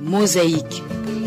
Mosaïque.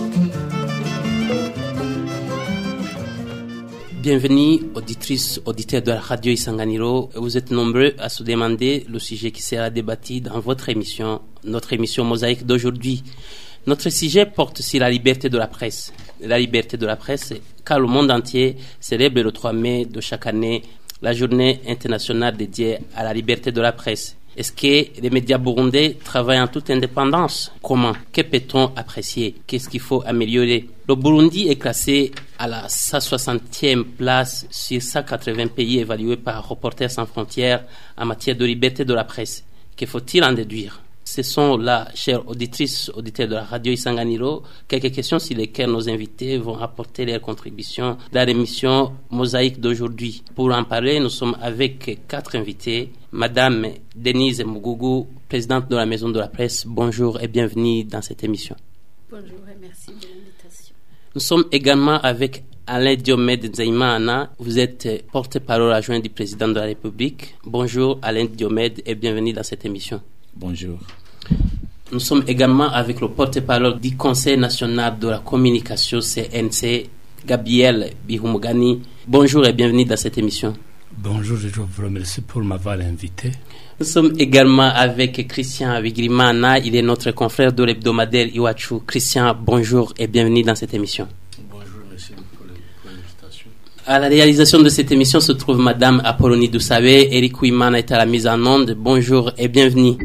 Bienvenue, auditrices, auditeurs de la radio Isanganiro. Vous êtes nombreux à se demander le sujet qui sera débattu dans votre émission, notre émission Mosaïque d'aujourd'hui. Notre sujet porte sur la liberté de la presse. La liberté de la presse, car le monde entier célèbre le 3 mai de chaque année la journée internationale dédiée à la liberté de la presse. Est-ce que les médias burundais travaillent en toute indépendance? Comment? Que peut-on apprécier? Qu'est-ce qu'il faut améliorer? Le Burundi est classé à la 160e place sur 180 pays évalués par Reporters sans frontières en matière de liberté de la presse. Que faut-il en déduire? Ce sont là, chères auditrices, auditeurs de la radio Isanganiro, quelques questions sur lesquelles nos invités vont apporter leurs contributions dans l'émission Mosaïque d'aujourd'hui. Pour en parler, nous sommes avec 4 invités. Madame Denise Mugugu, présidente de la Maison de la Presse, bonjour et bienvenue dans cette émission. Bonjour et merci de l'invitation. Nous sommes également avec Alain Diomède Nzeyimana, vous êtes porte-parole adjoint du président de la République. Bonjour Alain Diomède et bienvenue dans cette émission. Bonjour. Nous sommes également avec le porte-parole du Conseil national de la communication CNC, Gabriel Bihumugani. Bonjour et bienvenue dans cette émission. Bonjour, je vous remercie pour m'avoir invité. Nous sommes également avec Christian Wigrimana, il est notre confrère de l'hebdomadaire Iwachu. Christian, bonjour et bienvenue dans cette émission. Bonjour, merci pour l'invitation. À la réalisation de cette émission se trouve Madame Apollonie Doussabé. Eric Ouimana est à la mise en onde. Bonjour et bienvenue.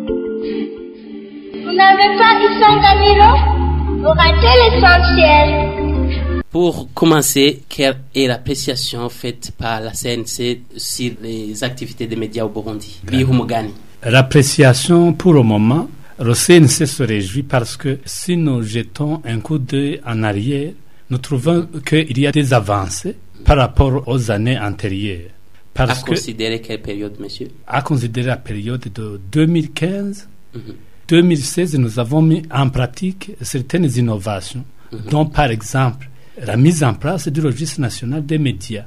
Vous n'avez pas Isanganiro, vous ratez l'essentiel. Pour commencer, quelle est l'appréciation faite par la CNC sur les activités des médias au Burundi? Bihumugani. L'appréciation pour le moment, le CNC se réjouit parce que si nous jetons un coup d'œil en arrière, nous trouvons qu'il y a des avancées par rapport aux années antérieures. À considérer quelle période, monsieur? À considérer la période de 2015, 2016, nous avons mis en pratique certaines innovations, dont par exemple la mise en place du registre national des médias,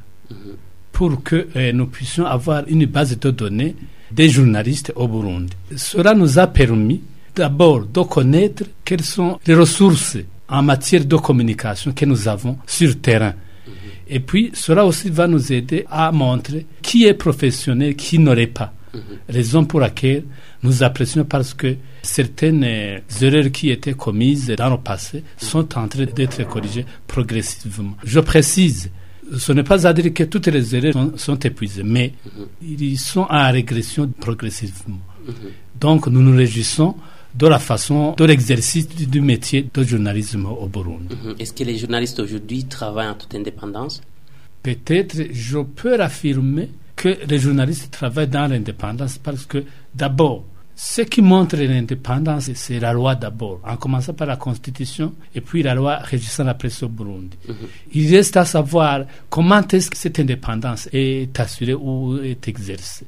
pour que nous puissions avoir une base de données des journalistes au Burundi. Cela nous a permis d'abord de connaître quelles sont les ressources en matière de communication que nous avons sur terrain. Et puis, cela aussi va nous aider à montrer qui est professionnel, qui n'aurait pas. Raison pour laquelle nous apprécions parce que certaines erreurs qui étaient commises dans le passé sont en train d'être corrigées progressivement. Je précise, ce n'est pas à dire que toutes les erreurs sont épuisées, mais ils sont en régression progressivement. Donc nous nous réjouissons de la façon de l'exercice du métier de journalisme au Burundi. Est-ce que les journalistes aujourd'hui travaillent en toute indépendance? Peut-être, je peux affirmer que les journalistes travaillent dans l'indépendance parce que d'abord, ce qui montre l'indépendance, c'est la loi d'abord, en commençant par la Constitution et puis la loi régissant la presse au Burundi. Il reste à savoir comment est-ce que cette indépendance est assurée ou est exercée.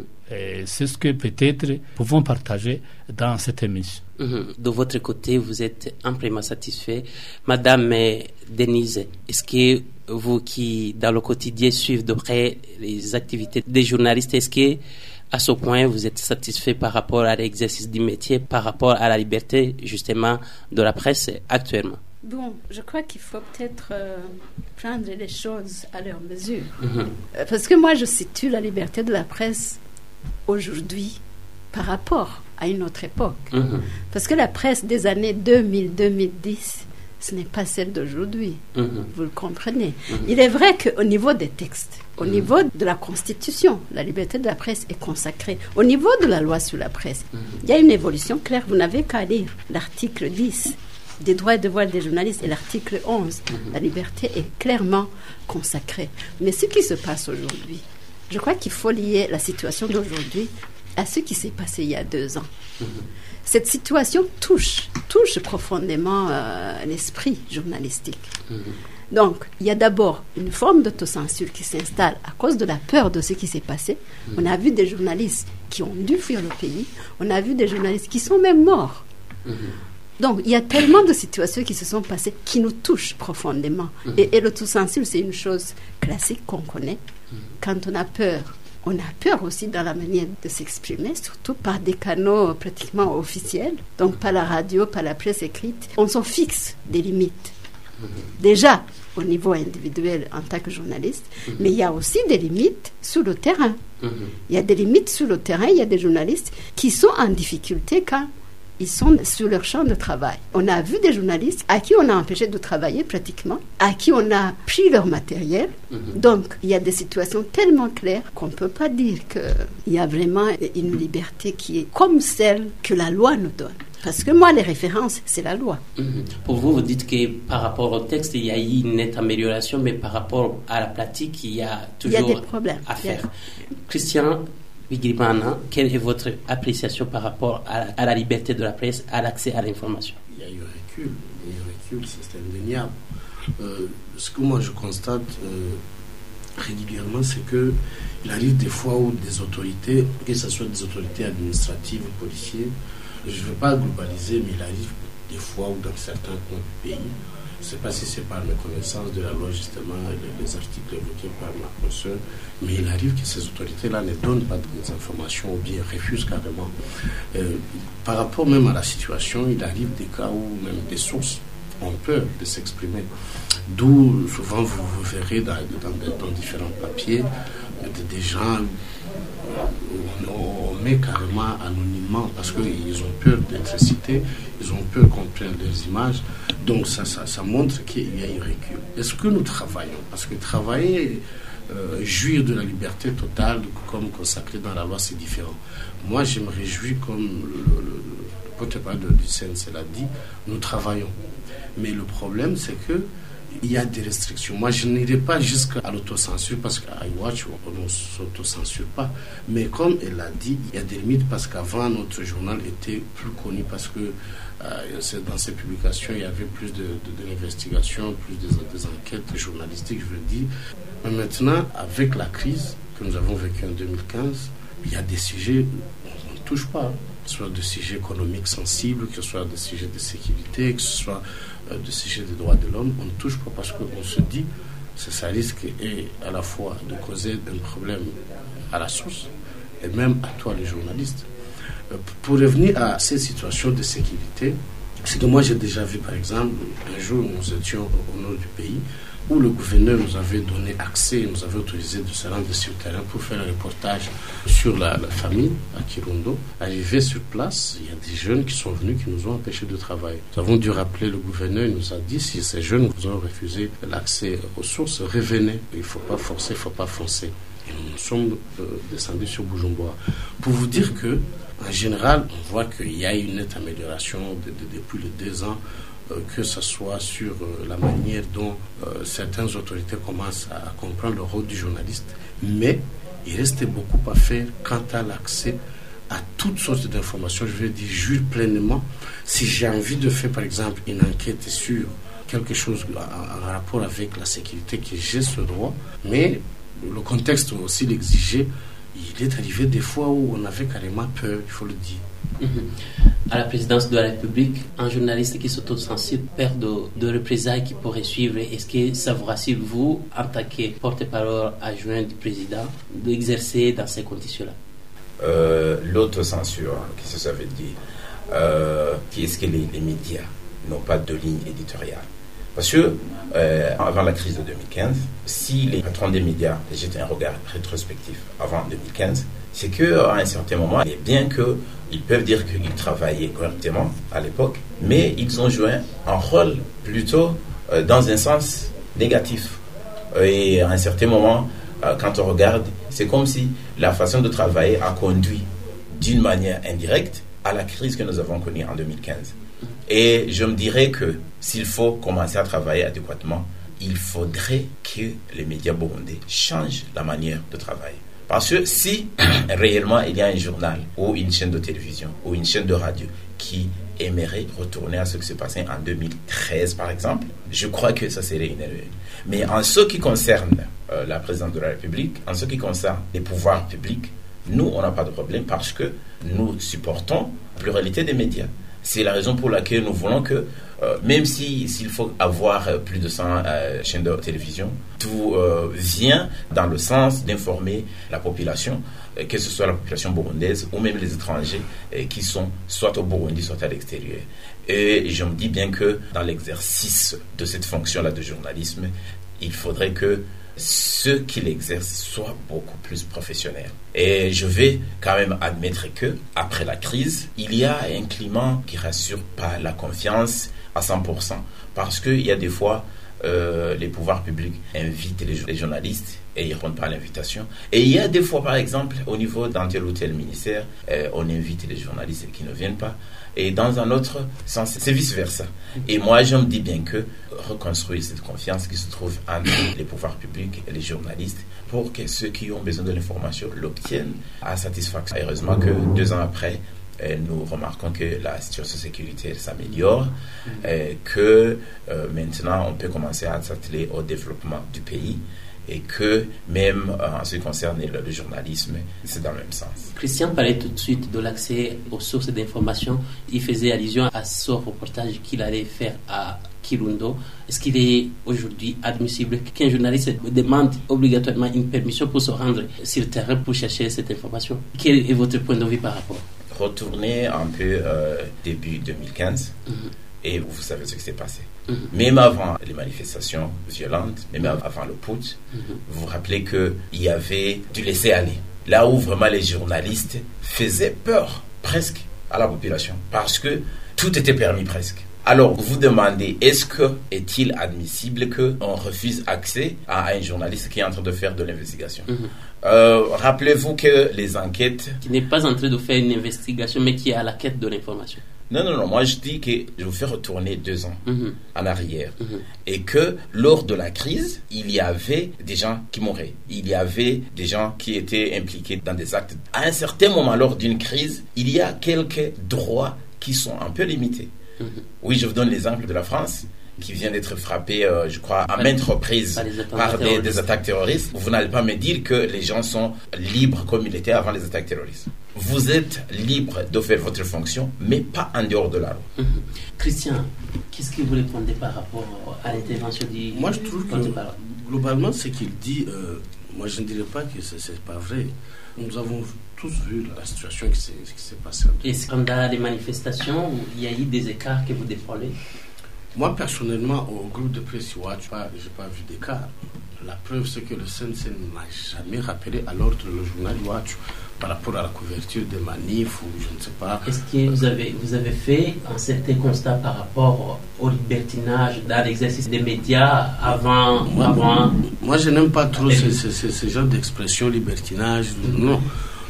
C'est ce que peut-être pouvons partager dans cette émission. De votre côté, vous êtes amplement satisfait. Madame Denise, est-ce que vous qui, dans le quotidien, suivez de près les activités des journalistes, est-ce que à ce point, vous êtes satisfait par rapport à l'exercice du métier, par rapport à la liberté, justement, de la presse actuellement? Bon, je crois qu'il faut peut-être prendre les choses à leur mesure. Parce que moi, je situe la liberté de la presse aujourd'hui par rapport à une autre époque. Parce que la presse des années 2000-2010, ce n'est pas celle d'aujourd'hui. Vous le comprenez. Il est vrai qu'au niveau des textes, au niveau de la Constitution, la liberté de la presse est consacrée. Au niveau de la loi sur la presse, il y a une évolution claire. Vous n'avez qu'à lire l'article 10 des droits et devoirs des journalistes et l'article 11. La liberté est clairement consacrée. Mais ce qui se passe aujourd'hui, je crois qu'il faut lier la situation d'aujourd'hui à ce qui s'est passé il y a 2 ans. Cette situation touche profondément l'esprit journalistique. Donc, il y a d'abord une forme d'autocensure qui s'installe à cause de la peur de ce qui s'est passé. On a vu des journalistes qui ont dû fuir le pays. On a vu des journalistes qui sont même morts. Donc, il y a tellement de situations qui se sont passées qui nous touchent profondément. Et l'autocensure, c'est une chose classique qu'on connaît. Quand on a peur On a peur aussi dans la manière de s'exprimer, surtout par des canaux pratiquement officiels, donc pas la radio, pas la presse écrite. On s'en fixe des limites. Déjà, au niveau individuel en tant que journaliste, mais il y a aussi des limites sur le terrain. Il y a des limites sur le terrain, il y a des journalistes qui sont en difficulté quand ils sont sur leur champ de travail. On a vu des journalistes à qui on a empêché de travailler pratiquement, à qui on a pris leur matériel. Donc, il y a des situations tellement claires qu'on ne peut pas dire qu'il y a vraiment une liberté qui est comme celle que la loi nous donne. Parce que moi, les références, c'est la loi. Pour vous, vous dites que par rapport au texte, il y a eu une nette amélioration, mais par rapport à la pratique, il y a toujours des problèmes à faire. Christian Bigirimana, quelle est votre appréciation par rapport à la liberté de la presse, à l'accès à l'information? Il y a eu un recul, c'est indéniable. Ce que moi je constate régulièrement, c'est qu'il arrive des fois où des autorités, que ce soit des autorités administratives ou policiers, je ne veux pas globaliser, mais il arrive des fois où dans certains coins du pays, je ne sais pas si c'est par méconnaissance de la loi, justement, les articles évoqués par ma consoeur, mais il arrive que ces autorités-là ne donnent pas des informations ou bien refusent carrément. Par rapport même à la situation, il arrive des cas où même des sources ont peur de s'exprimer. D'où souvent vous verrez dans différents papiers des gens on met carrément anonymement parce qu'ils ont peur d'être cités, ils ont peur qu'on prenne leurs images. Donc ça montre qu'il y a un recul. Est-ce que nous travaillons? Parce que travailler, jouir de la liberté totale, comme consacré dans la loi, c'est différent. Moi, je me réjouis, comme le porte-parole de l'UCN l'a dit, nous travaillons. Mais le problème, c'est que il y a des restrictions. Moi, je n'irai pas jusqu'à l'autocensure parce qu'à iWatch, on ne s'autocensure pas. Mais comme elle l'a dit, il y a des limites parce qu'avant, notre journal était plus connu parce que dans ces publications, il y avait plus d'investigations, plus des enquêtes journalistiques, je veux dire. Mais maintenant, avec la crise que nous avons vécue en 2015, il y a des sujets qu'on ne touche pas. Que ce soit des sujets économiques sensibles, que ce soit des sujets de sécurité, que ce soit des sujets des droits de l'homme, on ne touche pas parce qu'on se dit que ça risque à la fois de causer un problème à la source et même à toi les journalistes. Pour revenir à ces situations de sécurité, c'est que moi j'ai déjà vu par exemple, un jour nous étions au nord du pays où le gouverneur nous avait donné accès, nous avait autorisé de se rendre sur le terrain pour faire un reportage sur la famille à Kirundo. Arrivé sur place, il y a des jeunes qui sont venus, qui nous ont empêchés de travailler. Nous avons dû rappeler le gouverneur, il nous a dit, si ces jeunes vous ont refusé l'accès aux sources, revenez. Il ne faut pas forcer, il ne faut pas foncer. Et nous sommes descendus sur Bujumbura. Pour vous dire que, en général, on voit qu'il y a une nette amélioration depuis les 2 ans, que ce soit sur la manière dont certaines autorités commencent à comprendre le rôle du journaliste, mais il reste beaucoup à faire quant à l'accès à toutes sortes d'informations. Je veux dire, jure pleinement, si j'ai envie de faire par exemple une enquête sur quelque chose en rapport avec la sécurité, que j'ai ce droit, mais le contexte aussi l'exigeait. Il est arrivé des fois où on avait carrément peur, il faut le dire. À la présidence de la République, un journaliste qui s'autocensure perd de représailles qui pourrait suivre. Est-ce que ça vous rassure, vous, en tant que porte-parole adjoint du président, d'exercer dans ces conditions-là? L'autocensure, qu'est-ce que ça veut dire? Qu'est-ce que les médias n'ont pas de ligne éditoriale? Parce que, avant la crise de 2015, si les patrons des médias jetaient un regard rétrospectif avant 2015, c'est qu'à un certain moment, bien qu'ils peuvent dire qu'ils travaillaient correctement à l'époque, mais ils ont joué un rôle plutôt dans un sens négatif. Et à un certain moment, quand on regarde, c'est comme si la façon de travailler a conduit d'une manière indirecte à la crise que nous avons connue en 2015. Et je me dirais que s'il faut commencer à travailler adéquatement, il faudrait que les médias burundais changent la manière de travailler. Parce que si réellement il y a un journal ou une chaîne de télévision ou une chaîne de radio qui aimerait retourner à ce qui s'est passé en 2013 par exemple, je crois que ça serait une erreur. Mais en ce qui concerne la présidence de la République, en ce qui concerne les pouvoirs publics, nous on n'a pas de problème parce que nous supportons la pluralité des médias. C'est la raison pour laquelle nous voulons que, même s'il faut avoir plus de 100 chaînes de télévision, tout vient dans le sens d'informer la population, que ce soit la population burundaise ou même les étrangers qui sont soit au Burundi, soit à l'extérieur. Et je me dis bien que dans l'exercice de cette fonction-là de journalisme, il faudrait que ceux qui l'exercent soient beaucoup plus professionnels. Et je vais quand même admettre que, après la crise, il y a un climat qui ne rassure pas la confiance à 100%. Parce qu'il y a des fois, les pouvoirs publics invitent les journalistes et ils ne répondent pas à l'invitation. Et il y a des fois, par exemple, au niveau d'un tel ou tel ministère, on invite les journalistes qui ne viennent pas. Et dans un autre sens, c'est vice-versa. Et moi, je me dis bien que reconstruire cette confiance qui se trouve entre les pouvoirs publics et les journalistes pour que ceux qui ont besoin de l'information l'obtiennent à satisfaction. Et heureusement que 2 ans après, nous remarquons que la situation sécuritaire s'améliore, que maintenant on peut commencer à s'atteler au développement du pays et que même en ce qui concerne le journalisme, c'est dans le même sens. Christian parlait tout de suite de l'accès aux sources d'information. Il faisait allusion à ce reportage qu'il allait faire à Kirundo. Est-ce qu'il est aujourd'hui admissible qu'un journaliste demande obligatoirement une permission pour se rendre sur le terrain pour chercher cette information? Quel est votre point de vue par rapport? Retournez un peu début 2015 et vous savez ce qui s'est passé. Même avant les manifestations violentes, même avant le putsch, vous vous rappelez qu'il y avait du laisser-aller. Là où vraiment les journalistes faisaient peur presque à la population parce que tout était permis presque. Alors, vous demandez, est-il admissible qu'on refuse accès à un journaliste qui est en train de faire de l'investigation? Rappelez-vous que les enquêtes... Qui n'est pas en train de faire une investigation, mais qui est à la quête de l'information. Non, moi je dis que je vous fais retourner 2 ans en arrière. Et que lors de la crise, il y avait des gens qui mouraient. Il y avait des gens qui étaient impliqués dans des actes. À un certain moment, lors d'une crise, il y a quelques droits qui sont un peu limités. Oui, je vous donne l'exemple de la France, qui vient d'être frappée, je crois, à maintes reprises par des attaques terroristes. Vous n'allez pas me dire que les gens sont libres comme ils étaient avant les attaques terroristes. Vous êtes libre de faire votre fonction, mais pas en dehors de la loi. Christian, qu'est-ce que vous répondez par rapport à l'intervention du... Moi, je trouve que globalement, ce qu'il dit, moi, je ne dirais pas que ce n'est pas vrai. Nous avons tous vu la situation qui s'est passée. Est-ce qu'on a des manifestations où il y a eu des écarts que vous déplorez? Moi, personnellement, au groupe de presse Iwachu, je n'ai pas vu d'écart. La preuve, c'est que le CNC n'a jamais rappelé à l'ordre le journal Iwachu par rapport à la couverture des manifs ou je ne sais pas. Est-ce que vous avez fait un certain constat par rapport au libertinage dans l'exercice des médias avant... Moi, je n'aime pas trop ce genre d'expression libertinage. Non.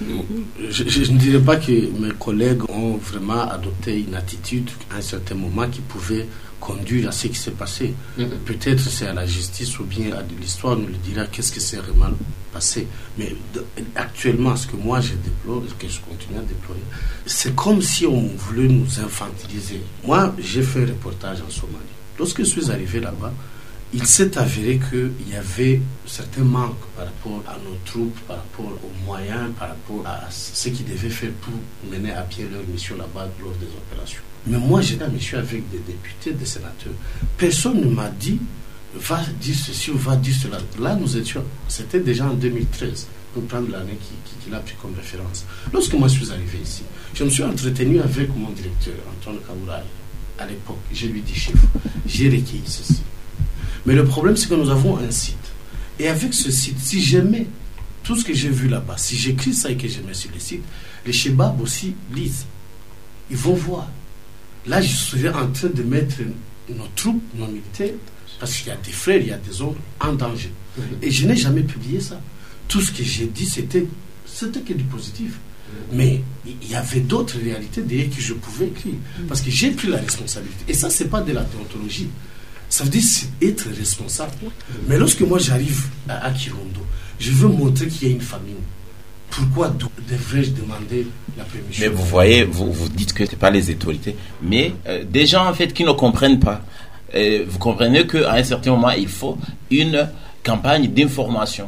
Je ne dirais pas que mes collègues ont vraiment adopté une attitude à un certain moment qui pouvait conduire à ce qui s'est passé. Peut-être c'est à la justice ou bien à l'histoire nous le dira qu'est-ce qui s'est vraiment passé. Mais actuellement, ce que moi je déplore, ce que je continue à déplorer, c'est comme si on voulait nous infantiliser. Moi, j'ai fait un reportage en Somalie. Lorsque je suis arrivé là-bas, il s'est avéré qu'il y avait certains manques par rapport à nos troupes, par rapport aux moyens, par rapport à ce qu'ils devaient faire pour mener à pied leur mission là-bas lors des opérations. Mais moi, j'étais en mission avec des députés, des sénateurs. Personne ne m'a dit, va dire ceci ou va dire cela. Là, nous étions, c'était déjà en 2013, pour prendre l'année qu'il a pris comme référence. Lorsque moi, je suis arrivé ici, je me suis entretenu avec mon directeur, Antoine Kaouraï. À l'époque, je lui dis, chef, j'ai recueilli ceci. Mais le problème, c'est que nous avons un site. Et avec ce site, si je mets tout ce que j'ai vu là-bas, si j'écris ça et que je mets sur le site, les Chebabs aussi lisent. Ils vont voir. Là, je serais en train de mettre nos troupes, nos militaires, parce qu'il y a des frères, il y a des oncles en danger. Et je n'ai jamais publié ça. Tout ce que j'ai dit, c'était que du positif. Mais il y avait d'autres réalités derrière que je pouvais écrire. Parce que j'ai pris la responsabilité. Et ça, ce n'est pas de la déontologie. Ça veut dire être responsable. Mais lorsque moi j'arrive à Kirundo, je veux montrer qu'il y a une famine. Pourquoi devrais-je demander la permission? Mais vous voyez, vous dites que ce n'est pas les autorités, mais des gens en fait qui ne comprennent pas. Vous comprenez qu'à un certain moment, il faut une campagne d'information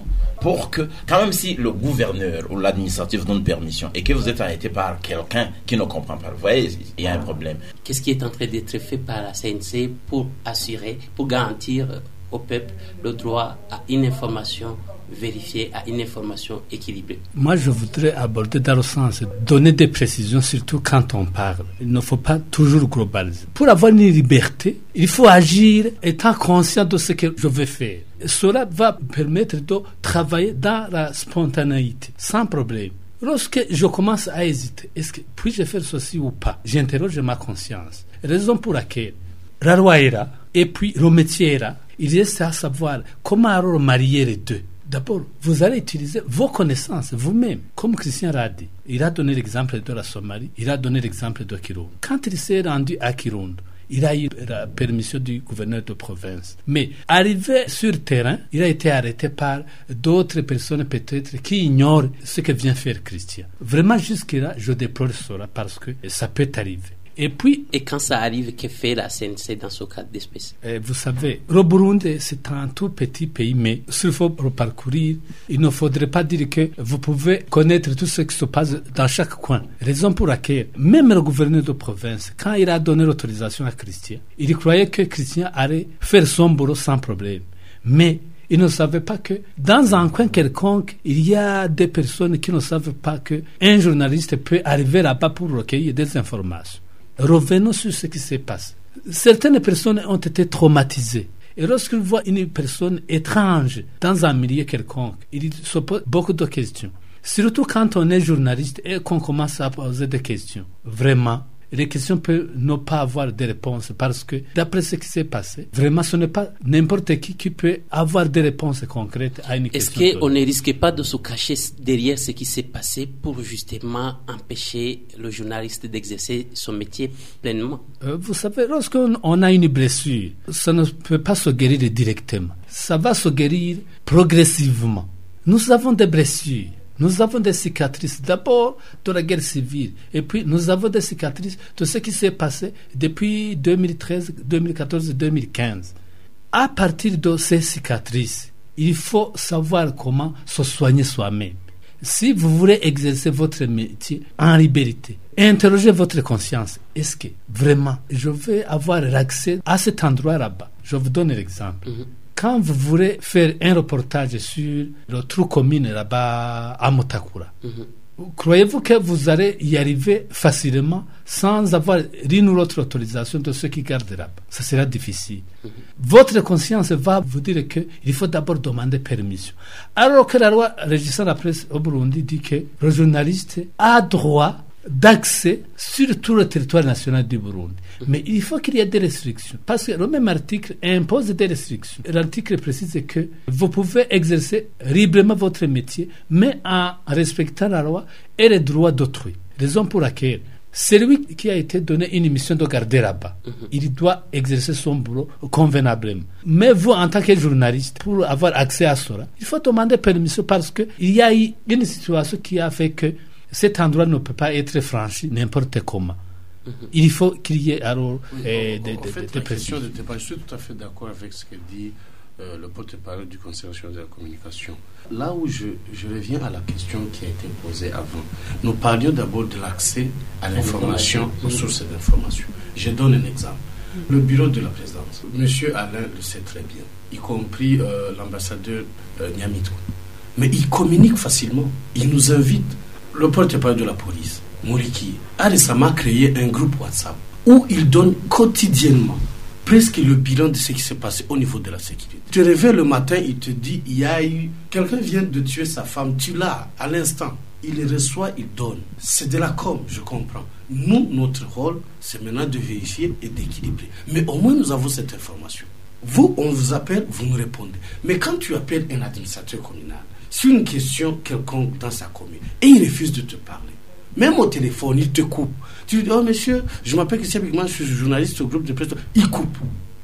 pour que, quand même si le gouverneur ou l'administratif donne permission et que vous êtes arrêté par quelqu'un qui ne comprend pas, vous voyez, il y a un problème. Qu'est-ce qui est en train d'être fait par la CNC pour assurer, pour garantir au peuple le droit à une information vérifiée, à une information équilibrée? Moi, je voudrais aborder dans le sens, donner des précisions, surtout quand on parle. Il ne faut pas toujours globaliser. Pour avoir une liberté, il faut agir étant conscient de ce que je vais faire. Cela va permettre de travailler dans la spontanéité, sans problème. Lorsque je commence à hésiter, est-ce que puis-je faire ceci ou pas? J'interroge ma conscience. Raison pour laquelle la loi est là, et puis le métier est là. Il reste à savoir comment alors marier les deux. D'abord, vous allez utiliser vos connaissances vous-même, comme Christian l'a dit. Il a donné l'exemple de la Somalie, il a donné l'exemple de Kirundo. Quand il s'est rendu à Kirundo, il a eu la permission du gouverneur de province. Mais arrivé sur terrain, il a été arrêté par d'autres personnes peut-être qui ignorent ce que vient faire Christian. Vraiment, jusque-là, je déplore cela parce que ça peut arriver. Et quand ça arrive, que fait la CNC dans ce cas d'espèce? Vous savez, le Burundi, c'est un tout petit pays, mais s'il faut le parcourir, il ne faudrait pas dire que vous pouvez connaître tout ce qui se passe dans chaque coin. Raison pour laquelle, même le gouverneur de province, quand il a donné l'autorisation à Christian, il croyait que Christian allait faire son boulot sans problème. Mais il ne savait pas que dans un coin quelconque, il y a des personnes qui ne savent pas qu'un journaliste peut arriver là-bas pour recueillir des informations. Revenons sur ce qui se passe. Certaines personnes ont été traumatisées. Et lorsqu'ils voient une personne étrange dans un milieu quelconque, ils se posent beaucoup de questions. Surtout quand on est journaliste et qu'on commence à poser des questions. Vraiment, les questions peuvent ne pas avoir de réponses parce que d'après ce qui s'est passé, vraiment ce n'est pas n'importe qui peut avoir des réponses concrètes à une question. Est-ce qu'on ne risque pas de se cacher derrière ce qui s'est passé pour justement empêcher le journaliste d'exercer son métier pleinement? Vous savez, lorsqu'on a une blessure, ça ne peut pas se guérir directement. Ça va se guérir progressivement. Nous avons des blessures. Nous avons des cicatrices d'abord de la guerre civile et puis nous avons des cicatrices de ce qui s'est passé depuis 2013, 2014, 2015. À partir de ces cicatrices, il faut savoir comment se soigner soi-même. Si vous voulez exercer votre métier en liberté, interrogez votre conscience. Est-ce que vraiment je vais avoir l'accès à cet endroit là-bas? Je vous donne l'exemple. Quand vous voulez faire un reportage sur le trou commune là-bas à Mutakura, croyez-vous que vous allez y arriver facilement sans avoir l'une ou l'autre autorisation de ceux qui gardent là-bas? Ça sera difficile. Votre conscience va vous dire qu'il faut d'abord demander permission. Alors que la loi régissant la presse au Burundi dit que le journaliste a droit d'accès sur tout le territoire national du Burundi. Mais il faut qu'il y ait des restrictions. Parce que le même article impose des restrictions. L'article précise que vous pouvez exercer librement votre métier, mais en respectant la loi et les droits d'autrui. Raison pour laquelle celui qui a été donné une mission de garder là-bas, il doit exercer son boulot convenablement. Mais vous, en tant que journaliste, pour avoir accès à cela, il faut demander permission parce qu'il y a eu une situation qui a fait que cet endroit ne peut pas être franchi n'importe comment. Il faut qu'il y ait alors des précisions. Je suis tout à fait d'accord avec ce que dit le porte-parole du Conseil national de la communication. Là où je reviens à la question qui a été posée avant, nous parlions d'abord de l'accès à l'information, aux sources d'information. Je donne un exemple. Le bureau de la présidence, M. Alain le sait très bien, y compris l'ambassadeur Niamitou. Mais il communique facilement, il nous invite. Le porte-parole de la police, Mouriki, a récemment créé un groupe WhatsApp où il donne quotidiennement presque le bilan de ce qui s'est passé au niveau de la sécurité. Tu te réveilles le matin, il te dit, il y a eu, quelqu'un vient de tuer sa femme, tu l'as à l'instant. Il reçoit, il donne. C'est de la com, je comprends. Nous, notre rôle, c'est maintenant de vérifier et d'équilibrer. Mais au moins, nous avons cette information. Vous, on vous appelle, vous nous répondez. Mais quand tu appelles un administrateur communal, sur une question quelconque dans sa commune, et il refuse de te parler, même au téléphone, il te coupe. Tu lui dis, oh monsieur, je m'appelle Christian Bigman, je suis journaliste au groupe de presse. Il coupe.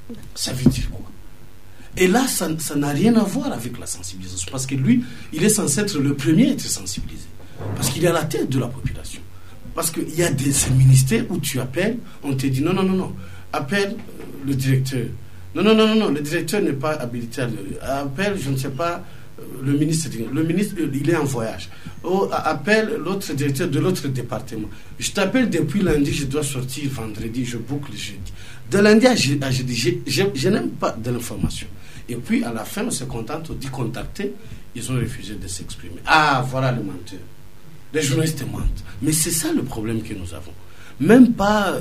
Ça veut dire quoi? Et là, ça n'a rien à voir avec la sensibilisation, parce que lui, il est censé être le premier à être sensibilisé, parce qu'il est à la tête de la population. Parce qu'il y a ces ministères où tu appelles, on te dit, non, appelle le directeur. Non, le directeur n'est pas habilité à appelle, je ne sais pas, le ministre, il est en voyage. Appelle l'autre directeur de l'autre département. Je t'appelle depuis lundi, je dois sortir vendredi, je boucle jeudi. De lundi à jeudi, je n'aime pas de l'information. Et puis, à la fin, on se contente, on dit contacter. Ils ont refusé de s'exprimer. Ah, voilà le menteur. Les journalistes mentent. Mais c'est ça le problème que nous avons. Même pas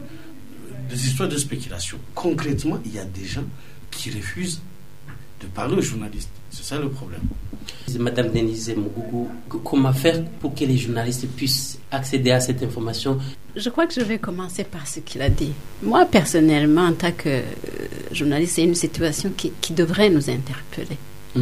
des histoires de spéculation. Concrètement, il y a des gens qui refusent de parler aux journalistes. C'est ça le problème. Madame Denise Mougou, comment faire pour que les journalistes puissent accéder à cette information? Je crois que je vais commencer par ce qu'il a dit. Moi, personnellement, en tant que journaliste, c'est une situation qui devrait nous interpeller.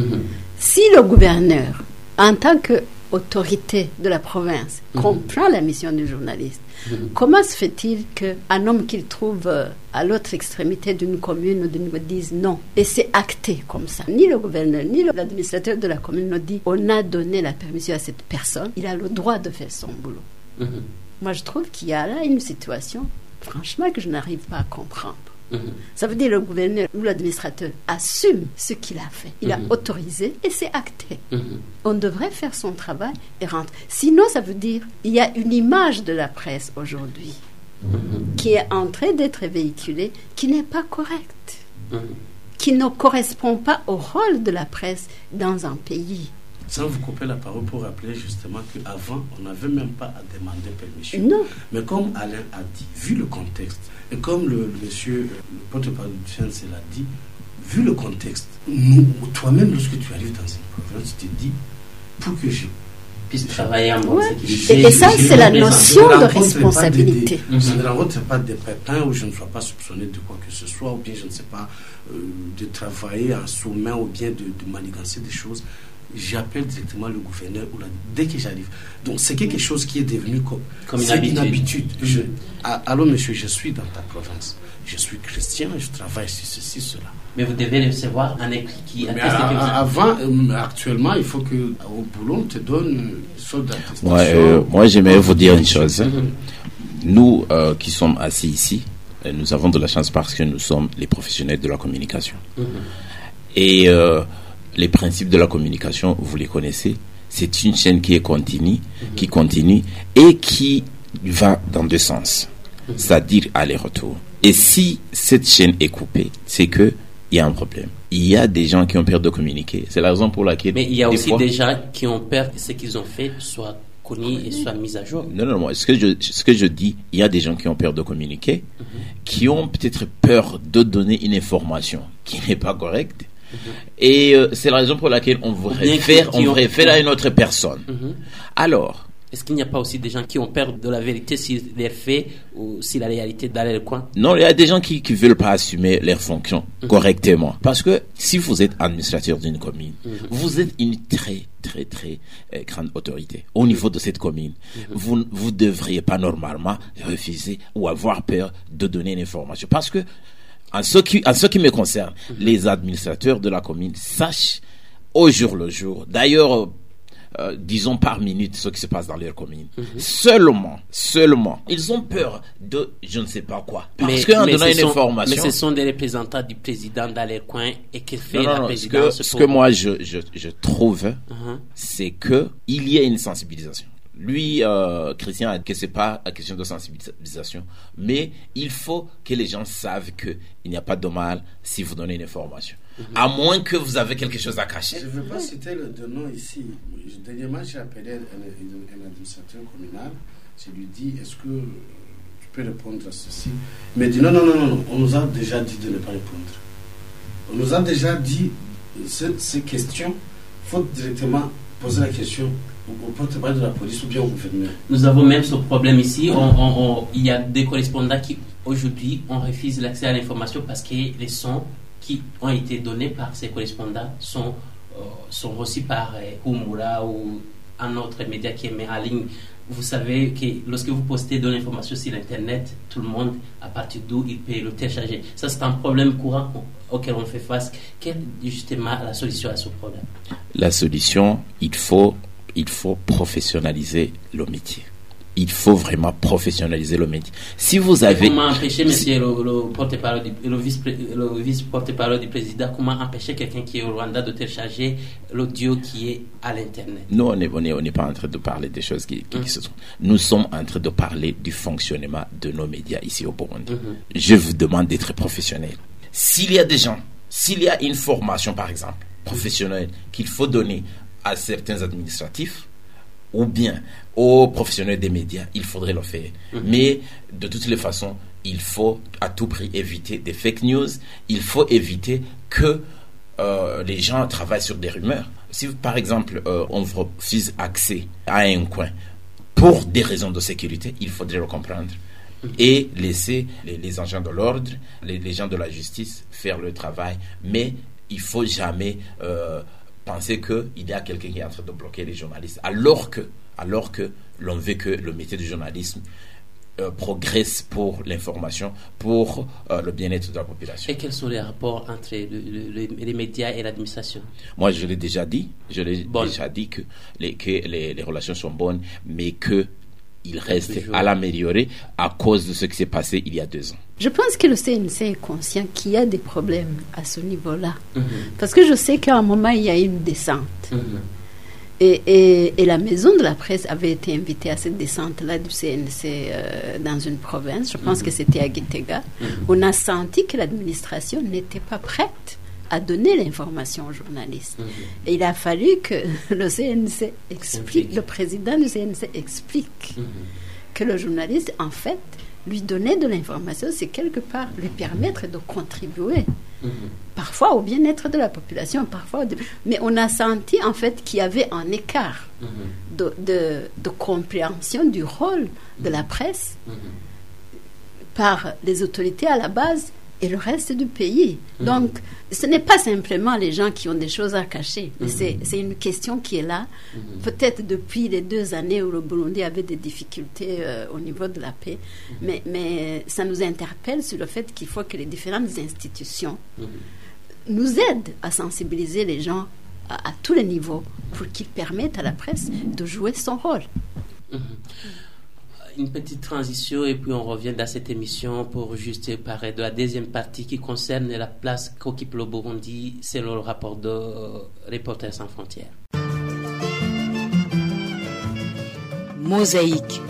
Si le gouverneur, en tant qu'autorité de la province, comprend la mission du journaliste, comment se fait-il qu'un homme qu'il trouve à l'autre extrémité d'une commune nous dise non? Et c'est acté comme ça. Ni le gouverneur, ni l'administrateur de la commune nous dit on a donné la permission à cette personne, il a le droit de faire son boulot. Moi, je trouve qu'il y a là une situation, franchement, que je n'arrive pas à comprendre. Ça veut dire que le gouverneur ou l'administrateur assume ce qu'il a fait. Il a autorisé et c'est acté. On devrait faire son travail et rentrer. Sinon, ça veut dire qu'il y a une image de la presse aujourd'hui qui est en train d'être véhiculée, qui n'est pas correcte, qui ne correspond pas au rôle de la presse dans un pays. Sans vous couper la parole pour rappeler justement qu'avant, on n'avait même pas à demander permission. Non. Mais comme Alain a dit, vu le contexte, et comme le monsieur, le porte-parole du FNC l'a dit, vu le contexte, toi-même, lorsque tu arrives dans une province, tu te dis, pour que je puisse travailler en ouais. Et ça, c'est la notion de responsabilité. Je ne rencontre pas des pépins où je ne sois pas soupçonné de quoi que ce soit, ou bien je ne sais pas, de travailler en sous-main, ou bien de manigancer des choses. J'appelle directement le gouverneur dès que j'arrive. Donc c'est quelque chose qui est devenu comme une habitude. Allô monsieur, je suis dans ta province. Je suis chrétien, je travaille sur ceci, cela. Mais vous devez recevoir un écrit qui atteste que vous... Actuellement, il faut qu'au boulot, on te donne une sorte d'attestation. Moi, j'aimerais vous dire une chose. Nous qui sommes assis ici, nous avons de la chance parce que nous sommes les professionnels de la communication. Et... les principes de la communication, vous les connaissez. C'est une chaîne qui est continue, qui continue et qui va dans deux sens, c'est-à-dire aller-retour. Et si cette chaîne est coupée, c'est que il y a un problème. Il y a des gens qui ont peur de communiquer. C'est la raison pour laquelle. Mais il y a aussi des gens qui ont peur que ce qu'ils ont fait soit connu et soit mis à jour. Non. Ce que je dis, il y a des gens qui ont peur de communiquer, qui ont peut-être peur de donner une information qui n'est pas correcte. Et c'est la raison pour laquelle on voudrait faire à une autre personne. Alors, est-ce qu'il n'y a pas aussi des gens qui ont peur de la vérité si les faits ou si la réalité dans leur coin? Non, il y a des gens qui ne veulent pas assumer leurs fonctions correctement. Parce que si vous êtes administrateur d'une commune, vous êtes une très grande autorité au niveau de cette commune. Vous ne devriez pas normalement refuser ou avoir peur de donner une information. Parce que en ce qui me concerne, les administrateurs de la commune sachent au jour le jour, d'ailleurs, disons par minute, ce qui se passe dans leur commune. Seulement, ils ont peur de je ne sais pas quoi. Parce qu'en donnant une information... Mais ce sont des représentants du président dans leur coin et que fait la présidence... Ce que moi je trouve, c'est qu'il y a une sensibilisation. Lui, Christian, a dit que c'est pas la question de sensibilisation, mais il faut que les gens savent qu'il n'y a pas de mal si vous donnez une information. À moins que vous avez quelque chose à cacher. Je ne veux pas citer le nom ici. Dernièrement, j'ai appelé un administrateur communal. Je lui dis, est-ce que tu peux répondre à ceci? Il m'a dit, non. On nous a déjà dit de ne pas répondre. On nous a déjà dit, ces questions, il faut directement poser la question au porte-parole de la police ou bien au gouverneur. Nous avons même ce problème ici. Il y a des correspondants qui, aujourd'hui, on refuse l'accès à l'information parce que les sons qui ont été donnés par ces correspondants sont reçus par Humura ou un autre média qui est mis en ligne. Vous savez que lorsque vous postez de l'information sur Internet, tout le monde, à partir d'où il peut le télécharger. Ça, c'est un problème courant auquel on fait face. Quelle est justement la solution à ce problème? La solution, il faut professionnaliser le métier. il faut vraiment professionnaliser le média. Si vous avez... Comment empêcher, monsieur le porte-parole, le vice-porte-parole du président, comment empêcher quelqu'un qui est au Rwanda de télécharger l'audio qui est à l'Internet? Nous, on n'est pas en train de parler des choses qui se sont... Nous sommes en train de parler du fonctionnement de nos médias ici au Burundi. Je vous demande d'être professionnel. S'il y a des gens, s'il y a une formation, par exemple, professionnelle, qu'il faut donner à certains administratifs, ou bien aux professionnels des médias, il faudrait le faire. Mais de toutes les façons, il faut à tout prix éviter des fake news. Il faut éviter que les gens travaillent sur des rumeurs. Si par exemple on refuse accès à un coin pour des raisons de sécurité, il faudrait le comprendre et laisser les agents de l'ordre, les gens de la justice faire le travail. Mais il ne faut jamais penser qu'il y a quelqu'un qui est en train de bloquer les journalistes, alors que l'on veut que le métier du journalisme progresse pour l'information, pour le bien-être de la population. Et quels sont les rapports entre les médias et l'administration? Moi, je l'ai déjà dit que les relations sont bonnes, mais qu'il reste à l'améliorer à cause de ce qui s'est passé il y a 2 ans. Je pense que le CNC est conscient qu'il y a des problèmes à ce niveau-là. Parce que je sais qu'à un moment, il y a eu une descente. Et la maison de la presse avait été invitée à cette descente-là du CNC dans une province. Je pense que c'était à Gitega. On a senti que l'administration n'était pas prête à donner l'information aux journalistes. Et il a fallu que le CNC explique, le président du CNC explique que le journaliste, en fait, lui donner de l'information, c'est quelque part lui permettre de contribuer, parfois au bien-être de la population, parfois mais on a senti en fait qu'il y avait un écart de compréhension du rôle de la presse par les autorités à la base et le reste du pays. Donc, ce n'est pas simplement les gens qui ont des choses à cacher, mais c'est une question qui est là. Peut-être depuis les 2 années où le Burundi avait des difficultés au niveau de la paix, mais ça nous interpelle sur le fait qu'il faut que les différentes institutions nous aident à sensibiliser les gens à tous les niveaux pour qu'ils permettent à la presse de jouer son rôle. Une petite transition et puis on revient dans cette émission pour juste parler de la deuxième partie qui concerne la place qu'occupe le Burundi selon le rapport de Reporters sans frontières. Mosaïque.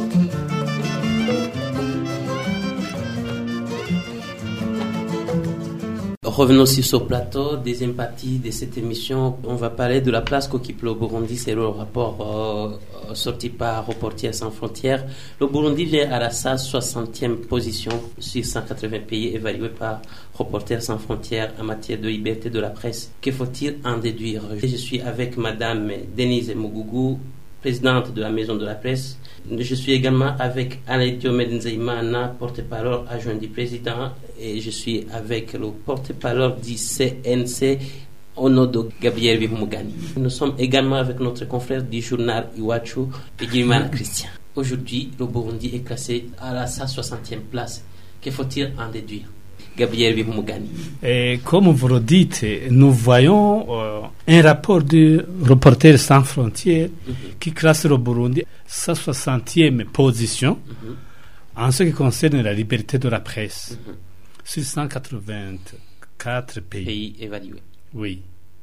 Revenons sur ce plateau, deuxième partie de cette émission. On va parler de la place qu'occupe le Burundi selon le rapport sorti par Reporters sans frontières. Le Burundi vient à la 160e position sur 180 pays évalués par Reporters sans frontières en matière de liberté de la presse. Que faut-il en déduire? Je suis avec Madame Denise Mugugu, présidente de la Maison de la Presse. Je suis également avec Alain-Diomède Nzeimana, porte-parole adjoint du président, et je suis avec le porte-parole du CNC, Onodo Gabriel Bimugani. Nous sommes également avec notre confrère du journal Iwachu, Bigirimana Christian. Aujourd'hui, le Burundi est classé à la 160e place. Que faut-il en déduire? Gabriel Bimugani. Et comme vous le dites, nous voyons un rapport de Reporters sans frontières qui classe le Burundi 160e position en ce qui concerne la liberté de la presse sur 184 pays évalués. Oui.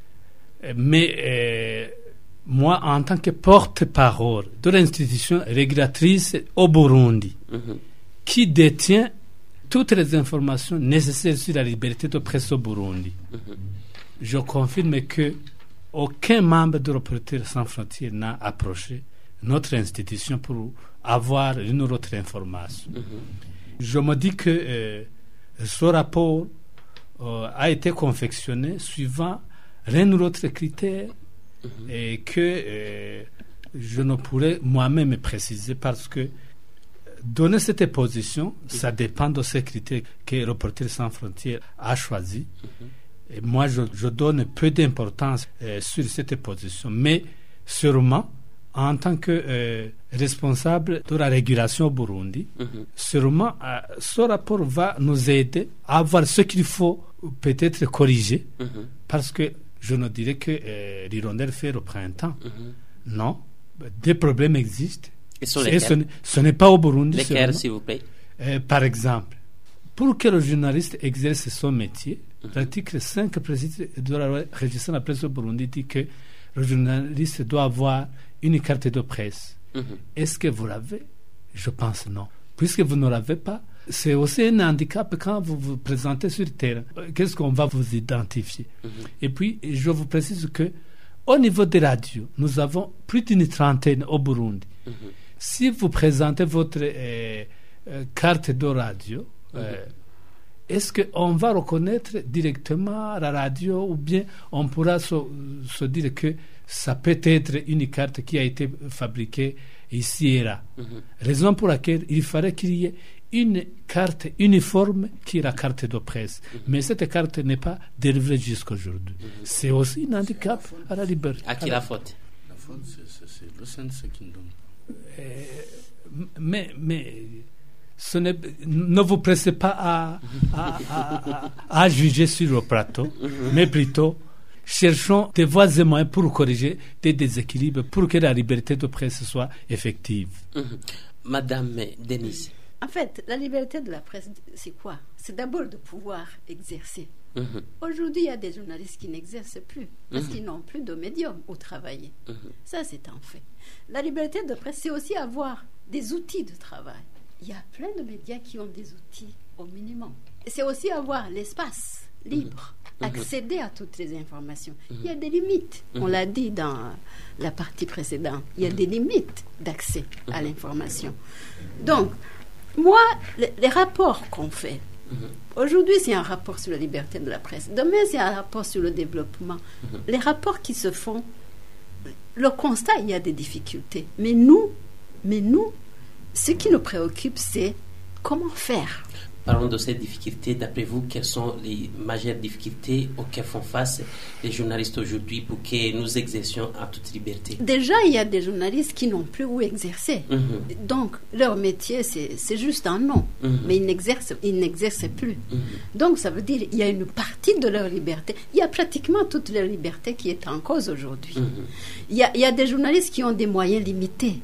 Mais moi, en tant que porte-parole de l'institution régulatrice au Burundi, qui détient toutes les informations nécessaires sur la liberté de presse au Burundi, je confirme que aucun membre de Reporters sans frontières n'a approché notre institution pour avoir une autre information. Je me dis que ce rapport a été confectionné suivant l'un ou l'autre critère et que je ne pourrais moi-même préciser parce que donner cette position, ça dépend de ces critères que Reporters sans frontières a choisi. Et moi, je donne peu d'importance sur cette position. Mais sûrement, en tant que responsable de la régulation au Burundi, sûrement, ce rapport va nous aider à voir ce qu'il faut peut-être corriger. Parce que je ne dirais que l'hirondelle fait au printemps. Non, des problèmes existent. Ce n'est pas au Burundi. Lesquels, s'il vous plaît? Par exemple, pour que le journaliste exerce son métier, l'article 5 de la loi régissant la presse au Burundi dit que le journaliste doit avoir une carte de presse. Est-ce que vous l'avez? Je pense non. Puisque vous ne l'avez pas, c'est aussi un handicap quand vous vous présentez sur le terrain. Qu'est-ce qu'on va vous identifier? Et puis, je vous précise que au niveau des radios, nous avons plus d'une trentaine au Burundi. Si vous présentez votre carte de radio, est-ce qu'on va reconnaître directement la radio ou bien on pourra se dire que ça peut être une carte qui a été fabriquée ici et là? Raison pour laquelle il fallait qu'il y ait une carte uniforme qui est la carte de presse. Mais cette carte n'est pas délivrée jusqu'à aujourd'hui. C'est aussi un handicap à la liberté. À qui la faute? La faute, c'est le CNC qui nous donne. Mais ne vous pressez pas à juger sur le plateau, mais plutôt cherchons des voies et moyens pour corriger des déséquilibres, pour que la liberté de presse soit effective. Madame Denise. En fait, la liberté de la presse, c'est quoi? C'est d'abord de pouvoir exercer. Aujourd'hui, il y a des journalistes qui n'exercent plus parce qu'ils n'ont plus de médium où travailler. Ça, c'est un fait. La liberté de presse, c'est aussi avoir des outils de travail. Il y a plein de médias qui ont des outils au minimum. C'est aussi avoir l'espace libre, accéder à toutes les informations. Il y a des limites. On l'a dit dans la partie précédente. Il y a des limites d'accès à l'information. Donc, moi, les rapports qu'on fait, aujourd'hui, c'est un rapport sur la liberté de la presse. Demain, c'est un rapport sur le développement. Les rapports qui se font, le constat, il y a des difficultés. Mais nous, ce qui nous préoccupe, c'est comment faire. Parlons de ces difficultés. D'après vous, quelles sont les majeures difficultés auxquelles font face les journalistes aujourd'hui pour que nous exercions en toute liberté? Déjà, il y a des journalistes qui n'ont plus où exercer. Donc, leur métier, c'est juste un nom. Mais ils n'exercent plus. Donc, ça veut dire qu'il y a une partie de leur liberté. Il y a pratiquement toute leur liberté qui est en cause aujourd'hui. Il y a des journalistes qui ont des moyens limités.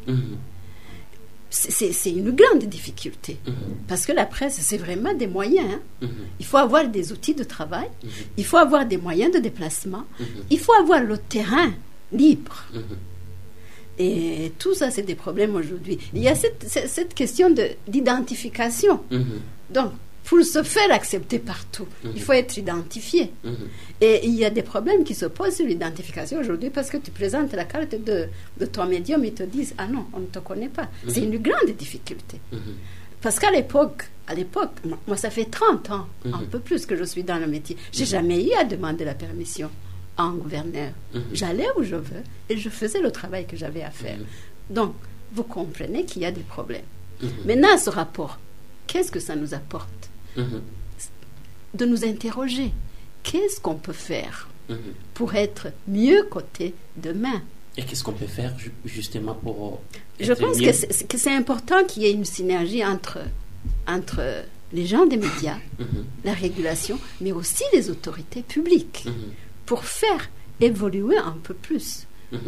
C'est une grande difficulté parce que la presse, c'est vraiment des moyens. Il faut avoir des outils de travail, il faut avoir des moyens de déplacement, il faut avoir le terrain libre. Et tout ça, c'est des problèmes aujourd'hui. Il y a cette question d'identification. Donc, pour se faire accepter partout, il faut être identifié. Et il y a des problèmes qui se posent sur l'identification aujourd'hui parce que tu présentes la carte de ton médium, ils te disent « Ah non, on ne te connaît pas ». C'est une grande difficulté. Parce qu'à l'époque, moi ça fait 30 ans, un peu plus que je suis dans le métier, j'ai jamais eu à demander la permission à un gouverneur. J'allais où je veux et je faisais le travail que j'avais à faire. Donc, vous comprenez qu'il y a des problèmes. Maintenant, ce rapport, qu'est-ce que ça nous apporte? De nous interroger. Qu'est-ce qu'on peut faire pour être mieux coté demain? Et qu'est-ce qu'on peut faire justement pour Je pense que c'est important qu'il y ait une synergie entre les gens des médias, la régulation, mais aussi les autorités publiques, pour faire évoluer un peu plus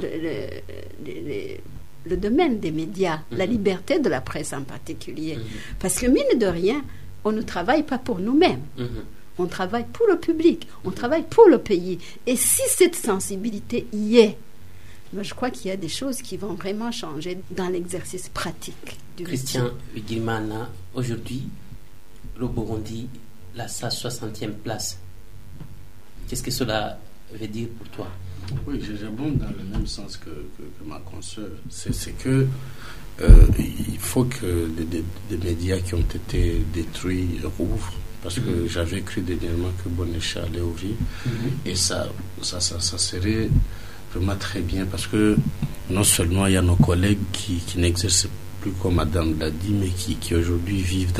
le domaine des médias, la liberté de la presse en particulier. Parce que mine de rien, on ne travaille pas pour nous-mêmes. On travaille pour le public, on travaille pour le pays. Et si cette sensibilité y est, moi je crois qu'il y a des choses qui vont vraiment changer dans l'exercice pratique du Christian Wigirimana, aujourd'hui, le Burundi, la sa 60e place. Qu'est-ce que cela veut dire pour toi? Oui, j'abonde dans le même sens que ma consoeur. C'est que il faut que des médias qui ont été détruits rouvrent. Parce que j'avais cru dernièrement que Bonécha allait ouvrir. Et ça serait vraiment très bien. Parce que non seulement il y a nos collègues qui n'exercent plus comme Madame l'a dit, mais qui aujourd'hui vivent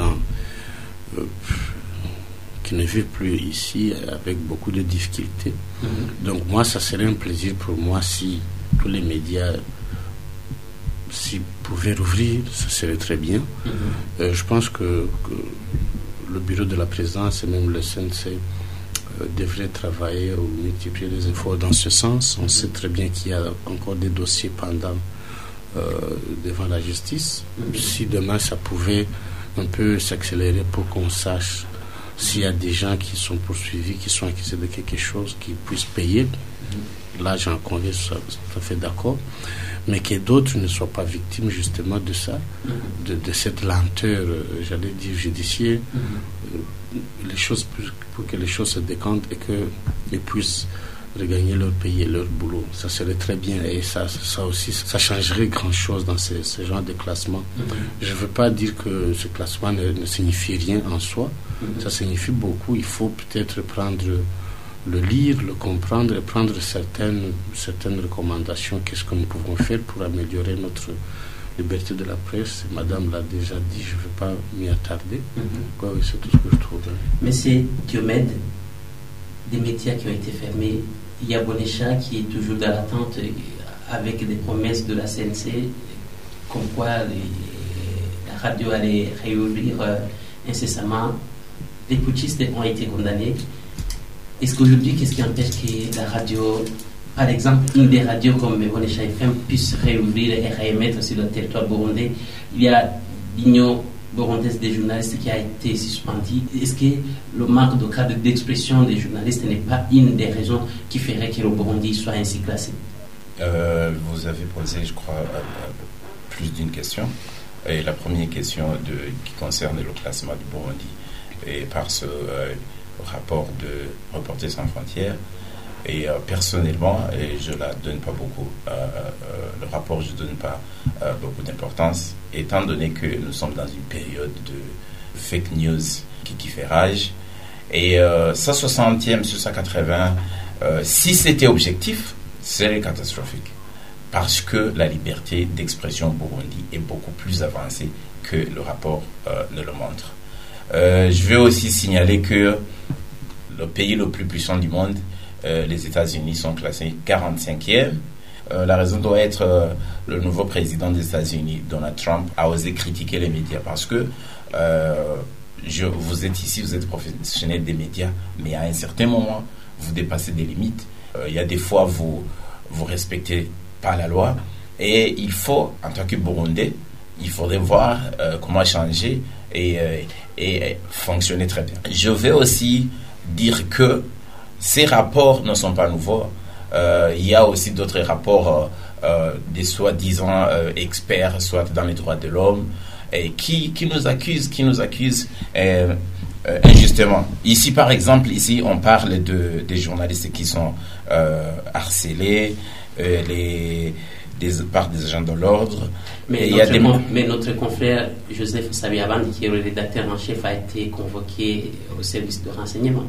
qui ne vivent plus ici avec beaucoup de difficultés. Donc moi, ça serait un plaisir pour moi si tous les médias s'ils pouvaient rouvrir, ça serait très bien. Je pense que le bureau de la présidence et même le CNC devraient travailler ou multiplier les efforts dans ce sens. On sait très bien qu'il y a encore des dossiers pendants devant la justice. Si demain ça pouvait un peu s'accélérer pour qu'on sache s'il y a des gens qui sont poursuivis, qui sont accusés de quelque chose, qui puissent payer, là j'en conviens tout à fait d'accord, mais que d'autres ne soient pas victimes justement de ça, de cette lenteur, j'allais dire judiciaire, les choses, pour que les choses se décantent et qu'ils puissent regagner leur pays et leur boulot. Ça serait très bien, et ça aussi, ça changerait grand-chose dans ce genre de classement. Je ne veux pas dire que ce classement ne signifie rien en soi, ça signifie beaucoup. Il faut peut-être le lire, le comprendre et prendre certaines recommandations. Qu'est-ce que nous pouvons faire pour améliorer notre liberté de la presse? Madame l'a déjà dit, je ne veux pas m'y attarder. Oui, c'est tout ce que je trouve. Monsieur Diomède, des médias qui ont été fermés, il y a Bonécha qui est toujours dans l'attente avec des promesses de la CNC, comme quoi la radio allait réouvrir incessamment. Les putschistes ont été condamnés. Est-ce qu'aujourd'hui, qu'est-ce qui empêche que la radio, par exemple, une des radios comme Bonécha FM puisse réouvrir et réémettre sur le territoire burundais? Il y a l'Union burundaise des journalistes qui a été suspendue. Est-ce que le manque de cadre d'expression des journalistes n'est pas une des raisons qui ferait que le Burundi soit ainsi classé? Vous avez posé, je crois, plus d'une question. Et la première question qui concerne le classement du Burundi, et par ce rapport de Reporters sans frontières, et personnellement, je ne la donne pas beaucoup, le rapport, je ne donne pas beaucoup d'importance, étant donné que nous sommes dans une période de fake news qui fait rage. Et 160e sur 180, si c'était objectif, c'est catastrophique. Parce que la liberté d'expression au Burundi est beaucoup plus avancée que le rapport ne le montre. Je veux aussi signaler que le pays le plus puissant du monde, les États-Unis, sont classés 45e. La raison doit être le nouveau président des États-Unis, Donald Trump, a osé critiquer les médias parce que vous êtes ici, vous êtes professionnel des médias, mais à un certain moment, vous dépassez des limites. Il y a des fois, vous respectez pas la loi, et il faut, en tant que Burundais, il faudrait voir comment changer et fonctionner très bien. Je vais aussi dire que ces rapports ne sont pas nouveaux. Il y a aussi d'autres rapports des soi-disant experts, soit dans les droits de l'homme, qui nous accusent injustement. Ici, par exemple, on parle des journalistes qui sont harcelés par des agents de l'ordre. Mais notre confrère Joseph Sabiaban, qui est le rédacteur en chef, a été convoqué au service de renseignement.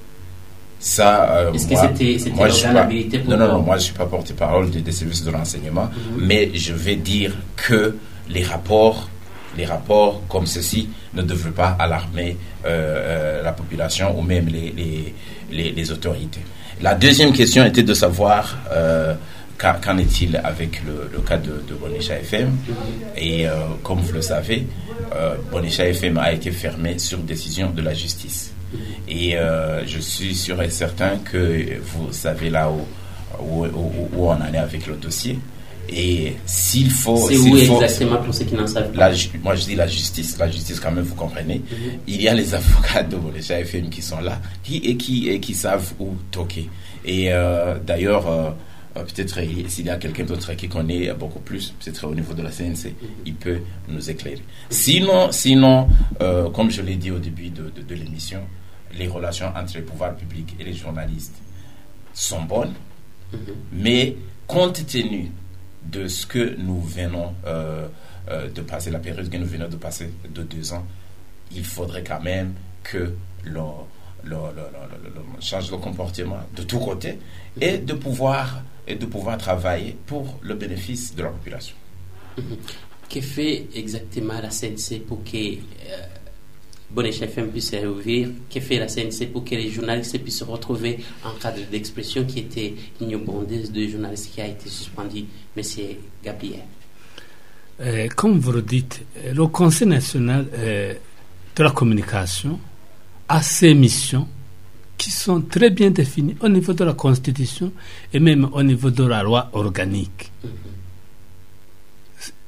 Ça, est-ce que c'était l'organabilité pour... Non, moi je ne suis pas porte-parole des services de renseignement, mais je vais dire que les rapports comme ceci ne devraient pas alarmer la population ou même les autorités. La deuxième question était de savoir qu'en est-il avec le cas de Bonécha FM. Et comme vous le savez, Bonécha FM a été fermé sur décision de la justice. Et je suis sûr et certain que vous savez là où on en est avec le dossier. Et s'il faut... exactement pour ceux qui n'en savent pas? Moi je dis la justice quand même, vous comprenez. Il y a les avocats de Bonécha FM qui sont là qui savent où toquer. Et d'ailleurs, peut-être s'il y a quelqu'un d'autre qui connaît beaucoup plus, peut-être au niveau de la CNC, il peut nous éclairer. Sinon, comme je l'ai dit au début de l'émission, les relations entre les pouvoirs publics et les journalistes sont bonnes, mais compte tenu de ce que nous venons de passer, la période que nous venons de passer de 2 ans, il faudrait quand même que l'on change de comportement de tous côtés et de pouvoir travailler pour le bénéfice de la population. Que fait exactement la CNC pour que Bonécha FM puisse réouvrir? Que fait la CNC pour que les journalistes puissent se retrouver en cadre d'expression qui était l'Union burundaise de journalistes qui a été suspendue? Monsieur Gabriel. Comme vous le dites, le Conseil national de la communication a ses missions qui sont très bien définies au niveau de la Constitution et même au niveau de la loi organique.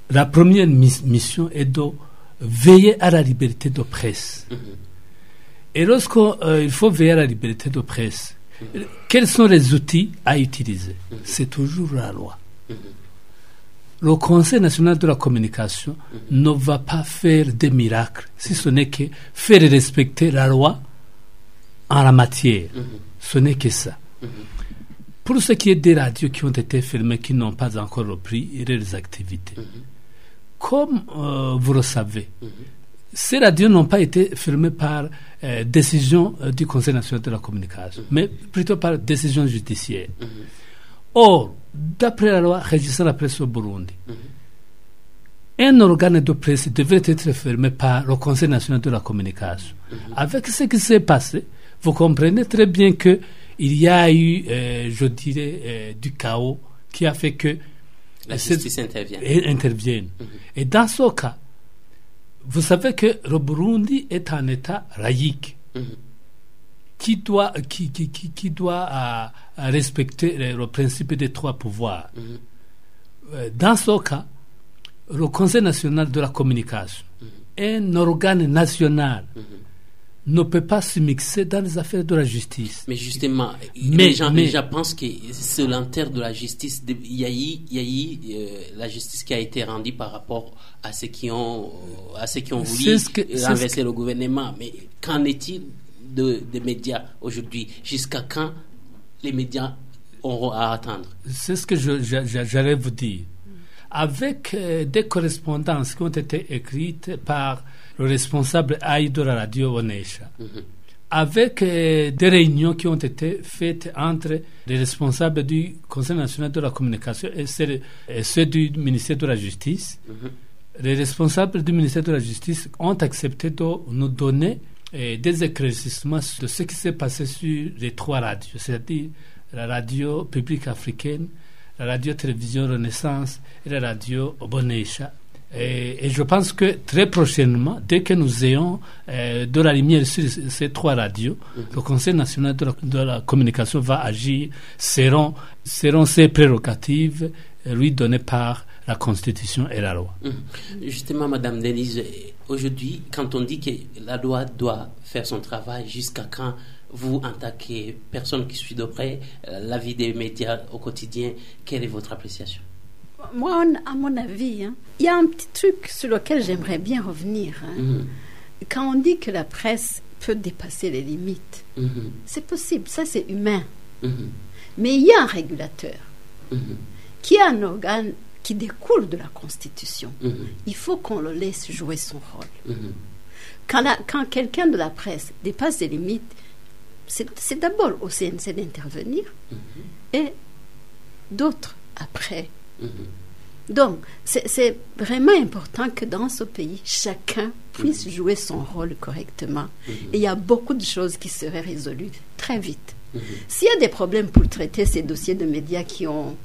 la première mission est de veiller à la liberté de presse. Et lorsqu'il faut veiller à la liberté de presse, quels sont les outils à utiliser? C'est toujours la loi. Le Conseil national de la communication ne va pas faire des miracles, si ce n'est que faire respecter la loi en la matière. Ce n'est que ça. Pour ce qui est des radios qui ont été fermées, qui n'ont pas encore repris leurs activités, comme vous le savez, ces radios n'ont pas été fermées par décision du Conseil national de la communication, mais plutôt par décision judiciaire. Or, d'après la loi régissant la presse au Burundi, un organe de presse devrait être fermé par le Conseil national de la communication. Avec ce qui s'est passé, vous comprenez très bien qu'il y a eu, je dirais, du chaos qui a fait que la justice intervienne. Et dans ce cas, vous savez que le Burundi est un État laïque qui doit respecter le principe des trois pouvoirs. Dans ce cas, le Conseil national de la communication, un organe national, ne peut pas se mixer dans les affaires de la justice. Mais justement, les gens pensent que c'est l'intérêt de la justice. Il y a eu la justice qui a été rendue par rapport à ceux qui ont voulu renverser le gouvernement. Mais qu'en est-il des médias aujourd'hui? Jusqu'à quand les médias auront à attendre? C'est ce que j'allais vous dire. Avec des correspondances qui ont été écrites par le responsable AI de la radio Onesha, avec des réunions qui ont été faites entre les responsables du Conseil national de la communication et ceux du ministère de la Justice, les responsables du ministère de la Justice ont accepté de nous donner des éclaircissements de ce qui s'est passé sur les trois radios, c'est-à-dire la radio publique africaine, la radio-télévision Renaissance et la radio Bonesha. Et je pense que très prochainement, dès que nous ayons de la lumière sur ces trois radios, le Conseil national de la communication va agir, seront ses prérogatives lui données par la Constitution et la loi. Justement, Madame Denise, aujourd'hui, quand on dit que la loi doit faire son travail, jusqu'à quand vous, en tant que personne qui suit de près la vie des médias au quotidien, quelle est votre appréciation? Moi, à mon avis, il y a un petit truc sur lequel j'aimerais bien revenir. Quand on dit que la presse peut dépasser les limites, c'est possible, ça c'est humain. Mais il y a un régulateur qui est un organe qui découle de la Constitution. Il faut qu'on le laisse jouer son rôle. Quand quelqu'un de la presse dépasse les limites, c'est d'abord au CNC d'intervenir et d'autres après. Donc, c'est vraiment important que dans ce pays, chacun puisse jouer son rôle correctement. Et il y a beaucoup de choses qui seraient résolues très vite. S'il y a des problèmes pour traiter ces dossiers de médias qui ont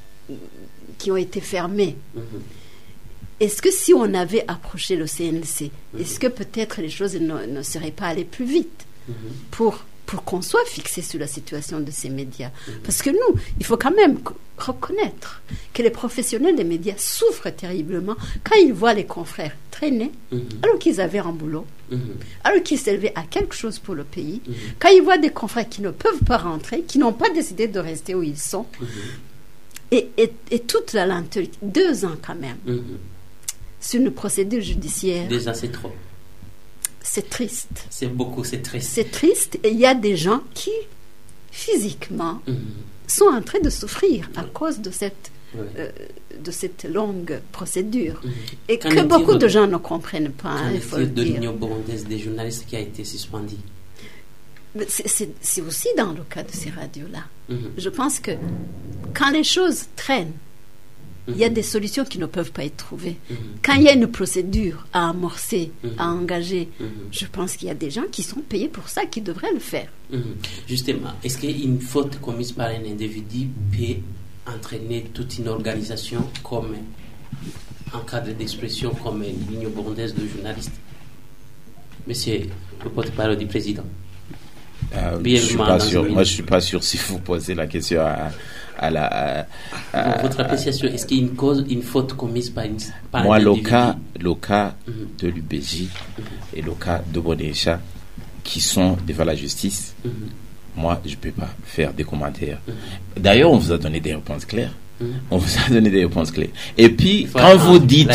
été fermés, est-ce que si on avait approché le CNC, est-ce que peut-être les choses ne seraient pas allées plus vite pour qu'on soit fixé sur la situation de ces médias? Parce que nous, il faut quand même reconnaître que les professionnels des médias souffrent terriblement quand ils voient les confrères traîner alors qu'ils avaient un boulot, alors qu'ils s'élevaient à quelque chose pour le pays, quand ils voient des confrères qui ne peuvent pas rentrer, qui n'ont pas décidé de rester où ils sont, et toute la lenteur, 2 ans quand même, sur une procédure judiciaire. Déjà, c'est trop. C'est triste. C'est beaucoup, c'est triste. C'est triste et il y a des gens qui, physiquement, sont en train de souffrir à cause de cette longue procédure. Et que beaucoup de gens ne comprennent pas. Il faut le dire. De l'Union burundaise des journalistes qui a été suspendue. C'est aussi dans le cas de ces radios-là. Je pense que quand les choses traînent, il y a des solutions qui ne peuvent pas être trouvées. Quand il y a une procédure à amorcer, à engager, je pense qu'il y a des gens qui sont payés pour ça, qui devraient le faire. Justement, est-ce qu'une faute commise par un individu peut entraîner toute une organisation comme un cadre d'expression comme l'Union burundaise de journalistes? Monsieur le porte-parole du président. Je suis pas sûr. Moi, je suis pas sûr si vous posez la question votre appréciation, est-ce qu'il y a une faute commise par moi, le cas de l'UBJ et le cas de Bonécha qui sont devant la justice, moi, je peux pas faire des commentaires. D'ailleurs, on vous a donné des réponses claires. Et puis, quand vous dites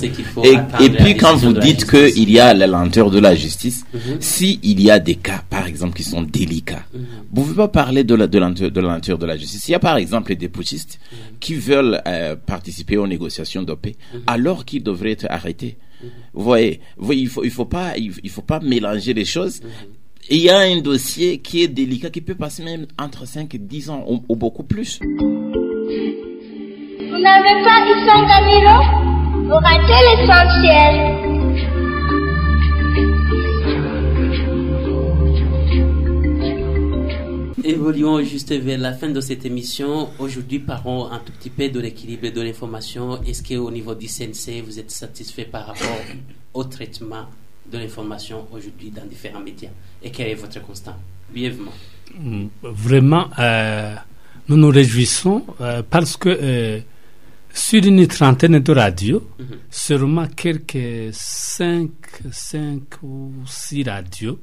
qu'il y a la lenteur de la justice, si il y a des cas, par exemple, qui sont délicats, vous ne pouvez pas parler de la lenteur de la justice. Il y a, par exemple, des putschistes qui veulent participer aux négociations de paix, alors qu'ils devraient être arrêtés. Vous voyez, il faut pas mélanger les choses. Il y a un dossier qui est délicat, qui peut passer même entre 5 et 10 ans, ou beaucoup plus. Vous n'avez pas Isanganiro, vous ratez l'essentiel. Évoluons juste vers la fin de cette émission. Aujourd'hui, parlons un tout petit peu de l'équilibre de l'information. Est-ce qu'au niveau du CNC, vous êtes satisfait par rapport au traitement de l'information aujourd'hui dans différents médias? Et quel est votre constat? Brièvement. Vraiment, nous nous réjouissons parce que sur une trentaine de radios, seulement quelques 5 ou 6 radios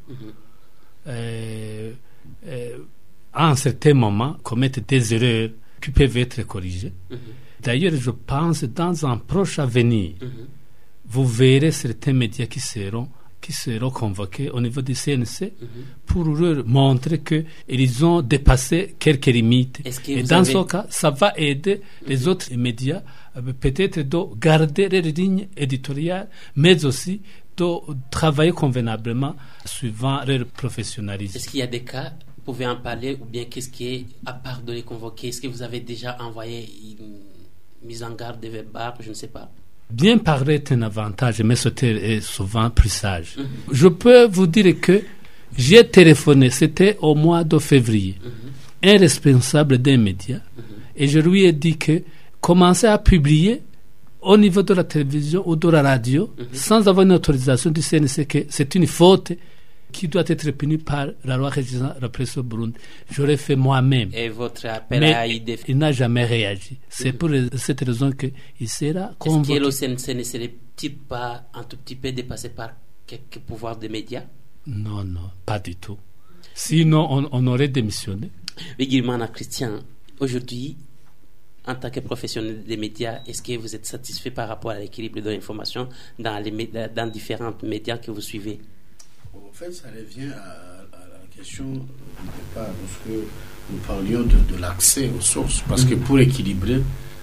à un certain moment commettent des erreurs qui peuvent être corrigées. D'ailleurs, je pense dans un proche avenir, vous verrez certains médias qui seront convoqués au niveau du CNC pour leur montrer qu'ils ont dépassé quelques limites. Et dans ce cas, ça va aider les autres médias peut-être de garder leur ligne éditoriale, mais aussi de travailler convenablement suivant leur professionnalisme. Est-ce qu'il y a des cas, vous pouvez en parler, ou bien qu'est-ce qui est, à part de les convoquer, est-ce que vous avez déjà envoyé une mise en garde de verbal, je ne sais pas? Bien parler est un avantage, mais c'était souvent plus sage. Je peux vous dire que j'ai téléphoné, c'était au mois de février, un responsable des médias, et je lui ai dit que commencer à publier au niveau de la télévision ou de la radio, sans avoir une autorisation du CNC, que c'est une faute qui doit être punie par la loi régissant la presse au Burundi. Je l'ai fait moi-même. Et votre appel mais a été... il n'a jamais réagi. C'est pour cette raison qu'il sera convoqué. Est-ce que le CNC ne serait-il pas un tout petit peu dépassé par quelques pouvoirs des médias? Non, pas du tout. Sinon, on aurait démissionné. Bigirmana Christian, aujourd'hui, en tant que professionnel des médias, est-ce que vous êtes satisfait par rapport à l'équilibre de l'information dans différents médias que vous suivez? En fait, ça revient à la question du départ, lorsque nous parlions de l'accès aux sources. Parce que pour équilibrer,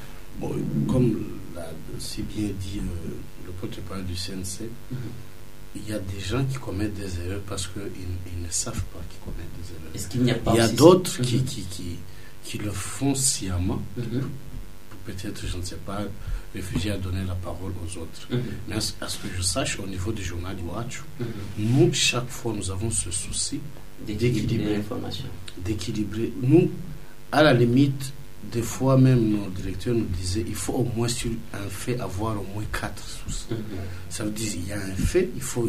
comme l'a si bien dit le porte-parole du CNC, il y a des gens qui commettent des erreurs parce qu'ils ne savent pas qu'ils commettent des erreurs. Est-ce qu'il n'y a pas il y a d'autres qui le font sciemment, peut-être, je ne sais pas, réfugiés à donner la parole aux autres. Mais à ce que je sache, au niveau du journal Iwachu, nous, chaque fois, nous avons ce souci d'équilibrer l'information. Nous, à la limite, des fois même, nos directeurs nous disaient il faut au moins sur un fait avoir au moins 4 sources. Ça veut dire il y a un fait, il faut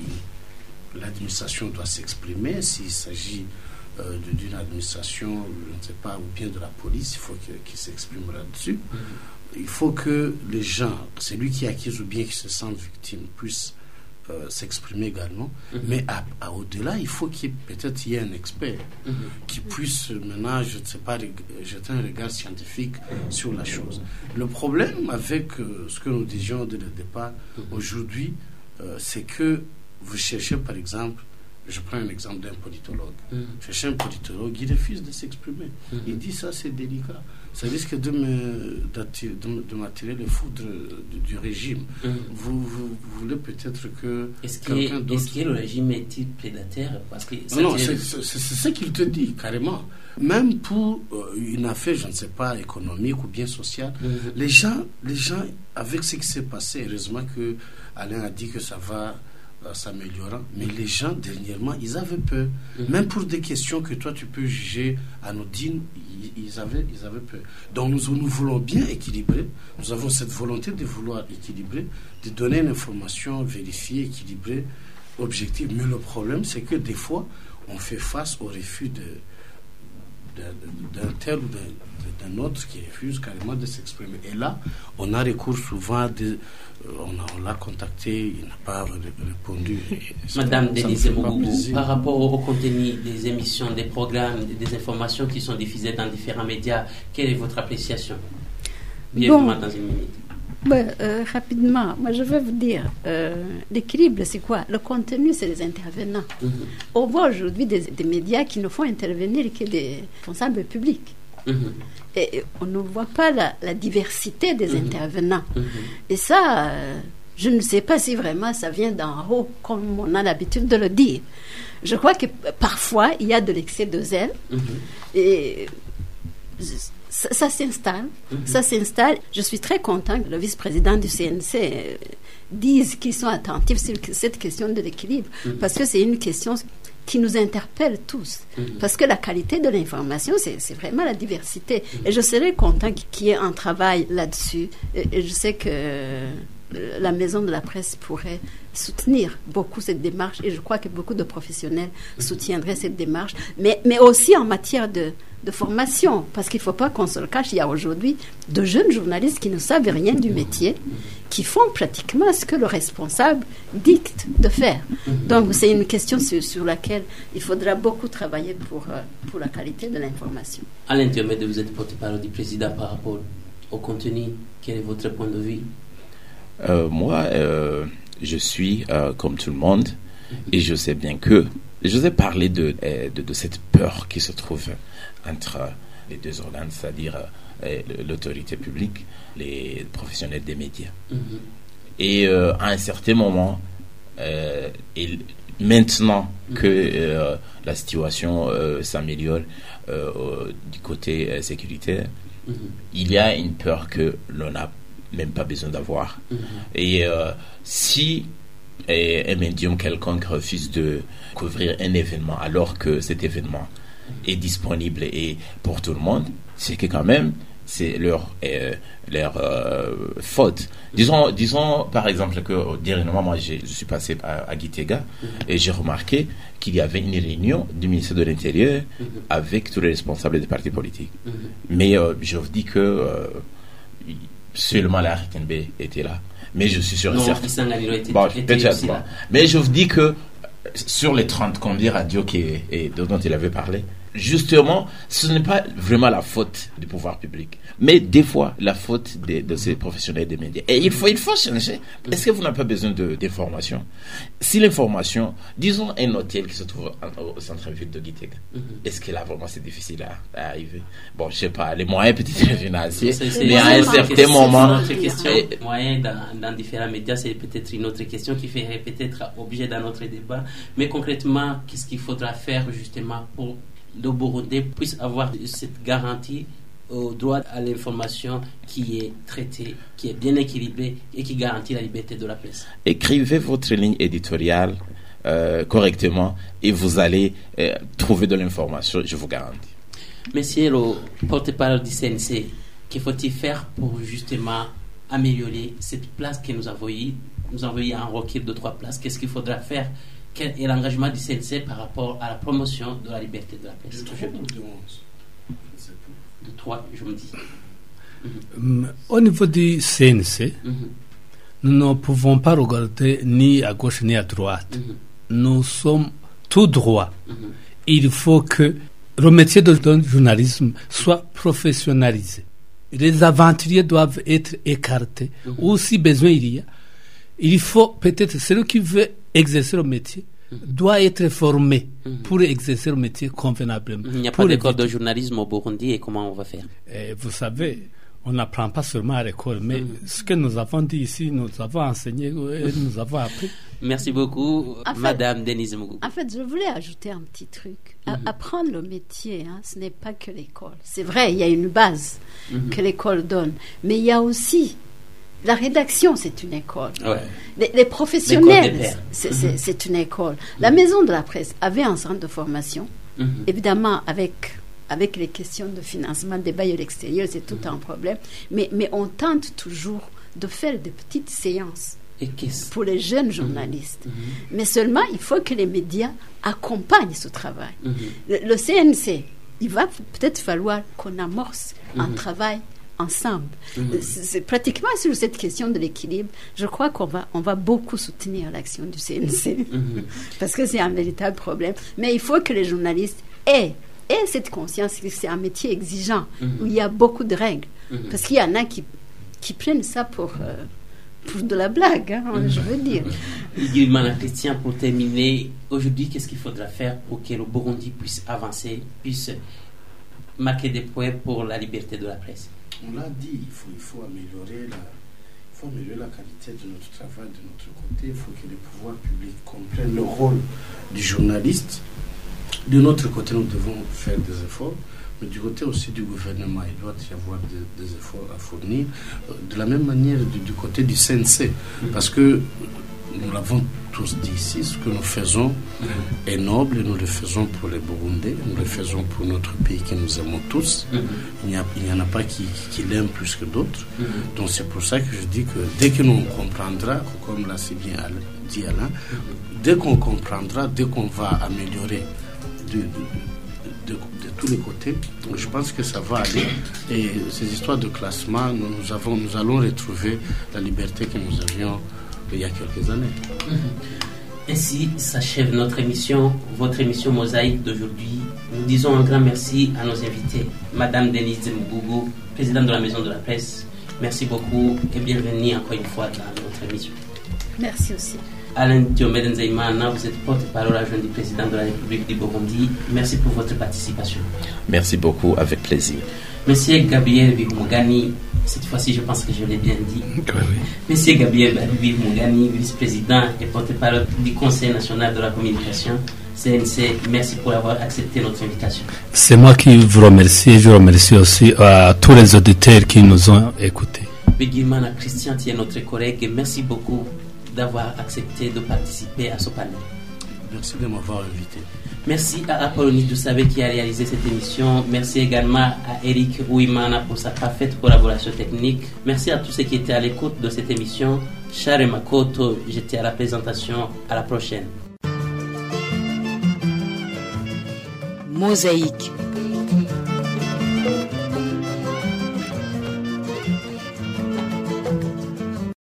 que l'administration doit s'exprimer. S'il s'agit d'une administration, je ne sais pas, ou bien de la police, il faut qu'il s'exprime là-dessus. Il faut que les gens, celui qui accuse ou bien qui se sent victime, puisse s'exprimer également. Mais au-delà, il faut qu'il y ait un expert qui puisse maintenant, je ne sais pas, jeter un regard scientifique sur la chose. Le problème avec ce que nous disions dès le départ aujourd'hui, c'est que vous cherchez par exemple, je prends un exemple d'un politologue. Cherchez un politologue, il refuse de s'exprimer. Il dit ça c'est délicat. Ça risque de m'attirer les foudres du régime. Vous voulez peut-être que quelqu'un d'autre... Est-ce que le régime est-il prédateur? Parce que non, c'est ce qu'il te dit, carrément. Même pour une affaire, je ne sais pas, économique ou bien sociale, les gens, avec ce qui s'est passé, heureusement que Alain a dit que ça va s'améliorant, mais les gens dernièrement ils avaient peur, même pour des questions que toi tu peux juger anodines, ils avaient peur. Donc nous voulons bien équilibrer, nous avons cette volonté de vouloir équilibrer, de donner une information vérifiée, équilibrée, objective. Mais le problème, c'est que des fois, on fait face au refus d'un tel ou d'un autre qui refuse carrément de s'exprimer. Et là, on a recours souvent à on l'a contacté, il n'a pas répondu. Madame Denise Mougou, par rapport au contenu des émissions, des programmes, des informations qui sont diffusées dans différents médias, quelle est votre appréciation? Bienvenue dans une minute. Rapidement, moi je veux vous dire, l'équilibre c'est quoi? Le contenu, c'est les intervenants. On voit aujourd'hui des médias qui ne font intervenir que des responsables publics. Et on ne voit pas la diversité des intervenants. Et ça, je ne sais pas si vraiment ça vient d'en haut, comme on a l'habitude de le dire. Je crois que parfois, il y a de l'excès de zèle. Et ça s'installe. Ça s'installe. Je suis très content que le vice-président du CNC dise qu'ils sont attentifs sur cette question de l'équilibre, parce que c'est une question qui nous interpelle tous. Parce que la qualité de l'information, c'est vraiment la diversité. Et je serais content qu'il y ait un travail là-dessus. Et je sais que la maison de la presse pourrait soutenir beaucoup cette démarche, et je crois que beaucoup de professionnels soutiendraient cette démarche, mais aussi en matière de formation, parce qu'il ne faut pas qu'on se le cache, il y a aujourd'hui de jeunes journalistes qui ne savent rien du métier, qui font pratiquement ce que le responsable dicte de faire. Donc c'est une question sur laquelle il faudra beaucoup travailler pour la qualité de l'information. Alain Diomede, vous êtes porte-parole du président par rapport au contenu. Quel est votre point de vue? Moi, je suis comme tout le monde, et je sais bien que je vous ai parlé de cette peur qui se trouve entre les deux organes, c'est-à-dire l'autorité publique, les professionnels des médias. Et à un certain moment, et maintenant que la situation s'améliore du côté sécuritaire, il y a une peur que l'on n'a même pas besoin d'avoir. Et si un médium quelconque refuse de couvrir un événement alors que cet événement est disponible et pour tout le monde, c'est que quand même c'est leur faute. Disons par exemple que dernièrement, moi je suis passé à Gitega et j'ai remarqué qu'il y avait une réunion du ministère de l'Intérieur avec tous les responsables des partis politiques. Mais je vous dis que seulement la RTNB était là. Mais je suis sûr et certain. Mais je vous dis que sur les 30 combien radios dont il avait parlé, justement, ce n'est pas vraiment la faute du pouvoir public, mais des fois la faute de ces professionnels des médias. Et il faut changer. Est-ce que vous n'avez pas besoin d'information? Si l'information, disons un hôtel qui se trouve au centre-ville de Gitega, est-ce que là vraiment c'est difficile à arriver? Bon, je sais pas, les moyens peut-être financiers, mais à un certain moment. Moyens dans différents médias, c'est peut-être une autre question qui ferait peut-être objet d'un autre débat. Mais concrètement, qu'est-ce qu'il faudra faire justement pour le Burundais puisse avoir cette garantie au droit à l'information qui est traitée, qui est bien équilibrée et qui garantit la liberté de la presse? Écrivez votre ligne éditoriale correctement et vous allez trouver de l'information, je vous garantis. Monsieur le porte-parole du CNC, qu'il faut-il faire pour justement améliorer cette place que nous avons eue? Nous avons eu un recueil de 3 places. Qu'est-ce qu'il faudra faire? Quel est l'engagement du CNC par rapport à la promotion de la liberté de la presse? De 3, je me dis. Au niveau du CNC, nous ne pouvons pas regarder ni à gauche ni à droite. Nous sommes tout droit. Il faut que le métier de journalisme soit professionnalisé. Les aventuriers doivent être écartés. Ou si besoin il faut peut-être celui qui veut exercer le métier doit être formé pour exercer le métier convenablement. Il n'y a pas d'école de journalisme au Burundi, et comment on va faire? Vous savez, on n'apprend pas seulement à l'école, mais ce que nous avons dit ici, nous avons enseigné et nous avons appris. Merci beaucoup, Madame Denise Mougou. En fait, je voulais ajouter un petit truc. Apprendre le métier, ce n'est pas que l'école. C'est vrai, il y a une base que l'école donne, mais il y a aussi la rédaction, c'est une école. Les professionnels, c'est une école. La maison de la presse avait un centre de formation. Évidemment, avec les questions de financement des bailleurs extérieurs, c'est tout un problème. Mais on tente toujours de faire des petites séances pour les jeunes journalistes. Mais seulement, il faut que les médias accompagnent ce travail. Le CNC, il va peut-être falloir qu'on amorce un travail ensemble. C'est pratiquement sur cette question de l'équilibre, je crois qu'on va beaucoup soutenir l'action du CNC parce que c'est un véritable problème. Mais il faut que les journalistes aient cette conscience que c'est un métier exigeant où il y a beaucoup de règles. Parce qu'il y en a qui prennent ça pour de la blague, je veux dire. Guillemana Christian, pour terminer, aujourd'hui, qu'est-ce qu'il faudra faire pour que le Burundi puisse avancer, puisse marquer des points pour la liberté de la presse? On l'a dit, il faut améliorer la qualité de notre travail de notre côté. Il faut que les pouvoirs publics comprennent le rôle du journaliste. De notre côté, nous devons faire des efforts, mais du côté aussi du gouvernement, il doit y avoir des efforts à fournir. De la même manière du côté du CNC, parce que nous l'avons tous dit ici, ce que nous faisons est noble, et nous le faisons pour les Burundais, nous le faisons pour notre pays que nous aimons tous. Il n'y en a pas qui l'aiment plus que d'autres. Donc c'est pour ça que je dis que dès que nous comprendrons, comme l'a si bien dit Alain, dès qu'on comprendra, dès qu'on va améliorer de tous les côtés, je pense que ça va aller. Et ces histoires de classement, nous allons retrouver la liberté que nous avions il y a quelques années. Ainsi s'achève notre émission, votre émission Mosaïque d'aujourd'hui. Nous disons un grand merci à nos invités. Madame Denise Mbougou, présidente de la Maison de la Presse, merci beaucoup et bienvenue encore une fois dans notre émission. Merci aussi. Alain Diomede Nzeimana, vous êtes porte-parole adjoint du président de la République du Burundi. Merci pour votre participation. Merci beaucoup, avec plaisir. Monsieur Gabriel Bihumugani, cette fois-ci je pense que je l'ai bien dit. Oui. Monsieur Gabriel Bihumugani, vice-président et porte-parole du Conseil national de la communication, CNC, merci pour avoir accepté notre invitation. C'est moi qui vous remercie et je remercie aussi à tous les auditeurs qui nous ont écoutés. Bigimana Christian, qui est notre collègue, merci beaucoup d'avoir accepté de participer à ce panel. Merci de m'avoir invité. Merci à Apollonie Dousabe qui a réalisé cette émission. Merci également à Eric Ouimana pour sa parfaite collaboration technique. Merci à tous ceux qui étaient à l'écoute de cette émission. Charles Makoto, j'étais à la présentation. À la prochaine. Mosaïque.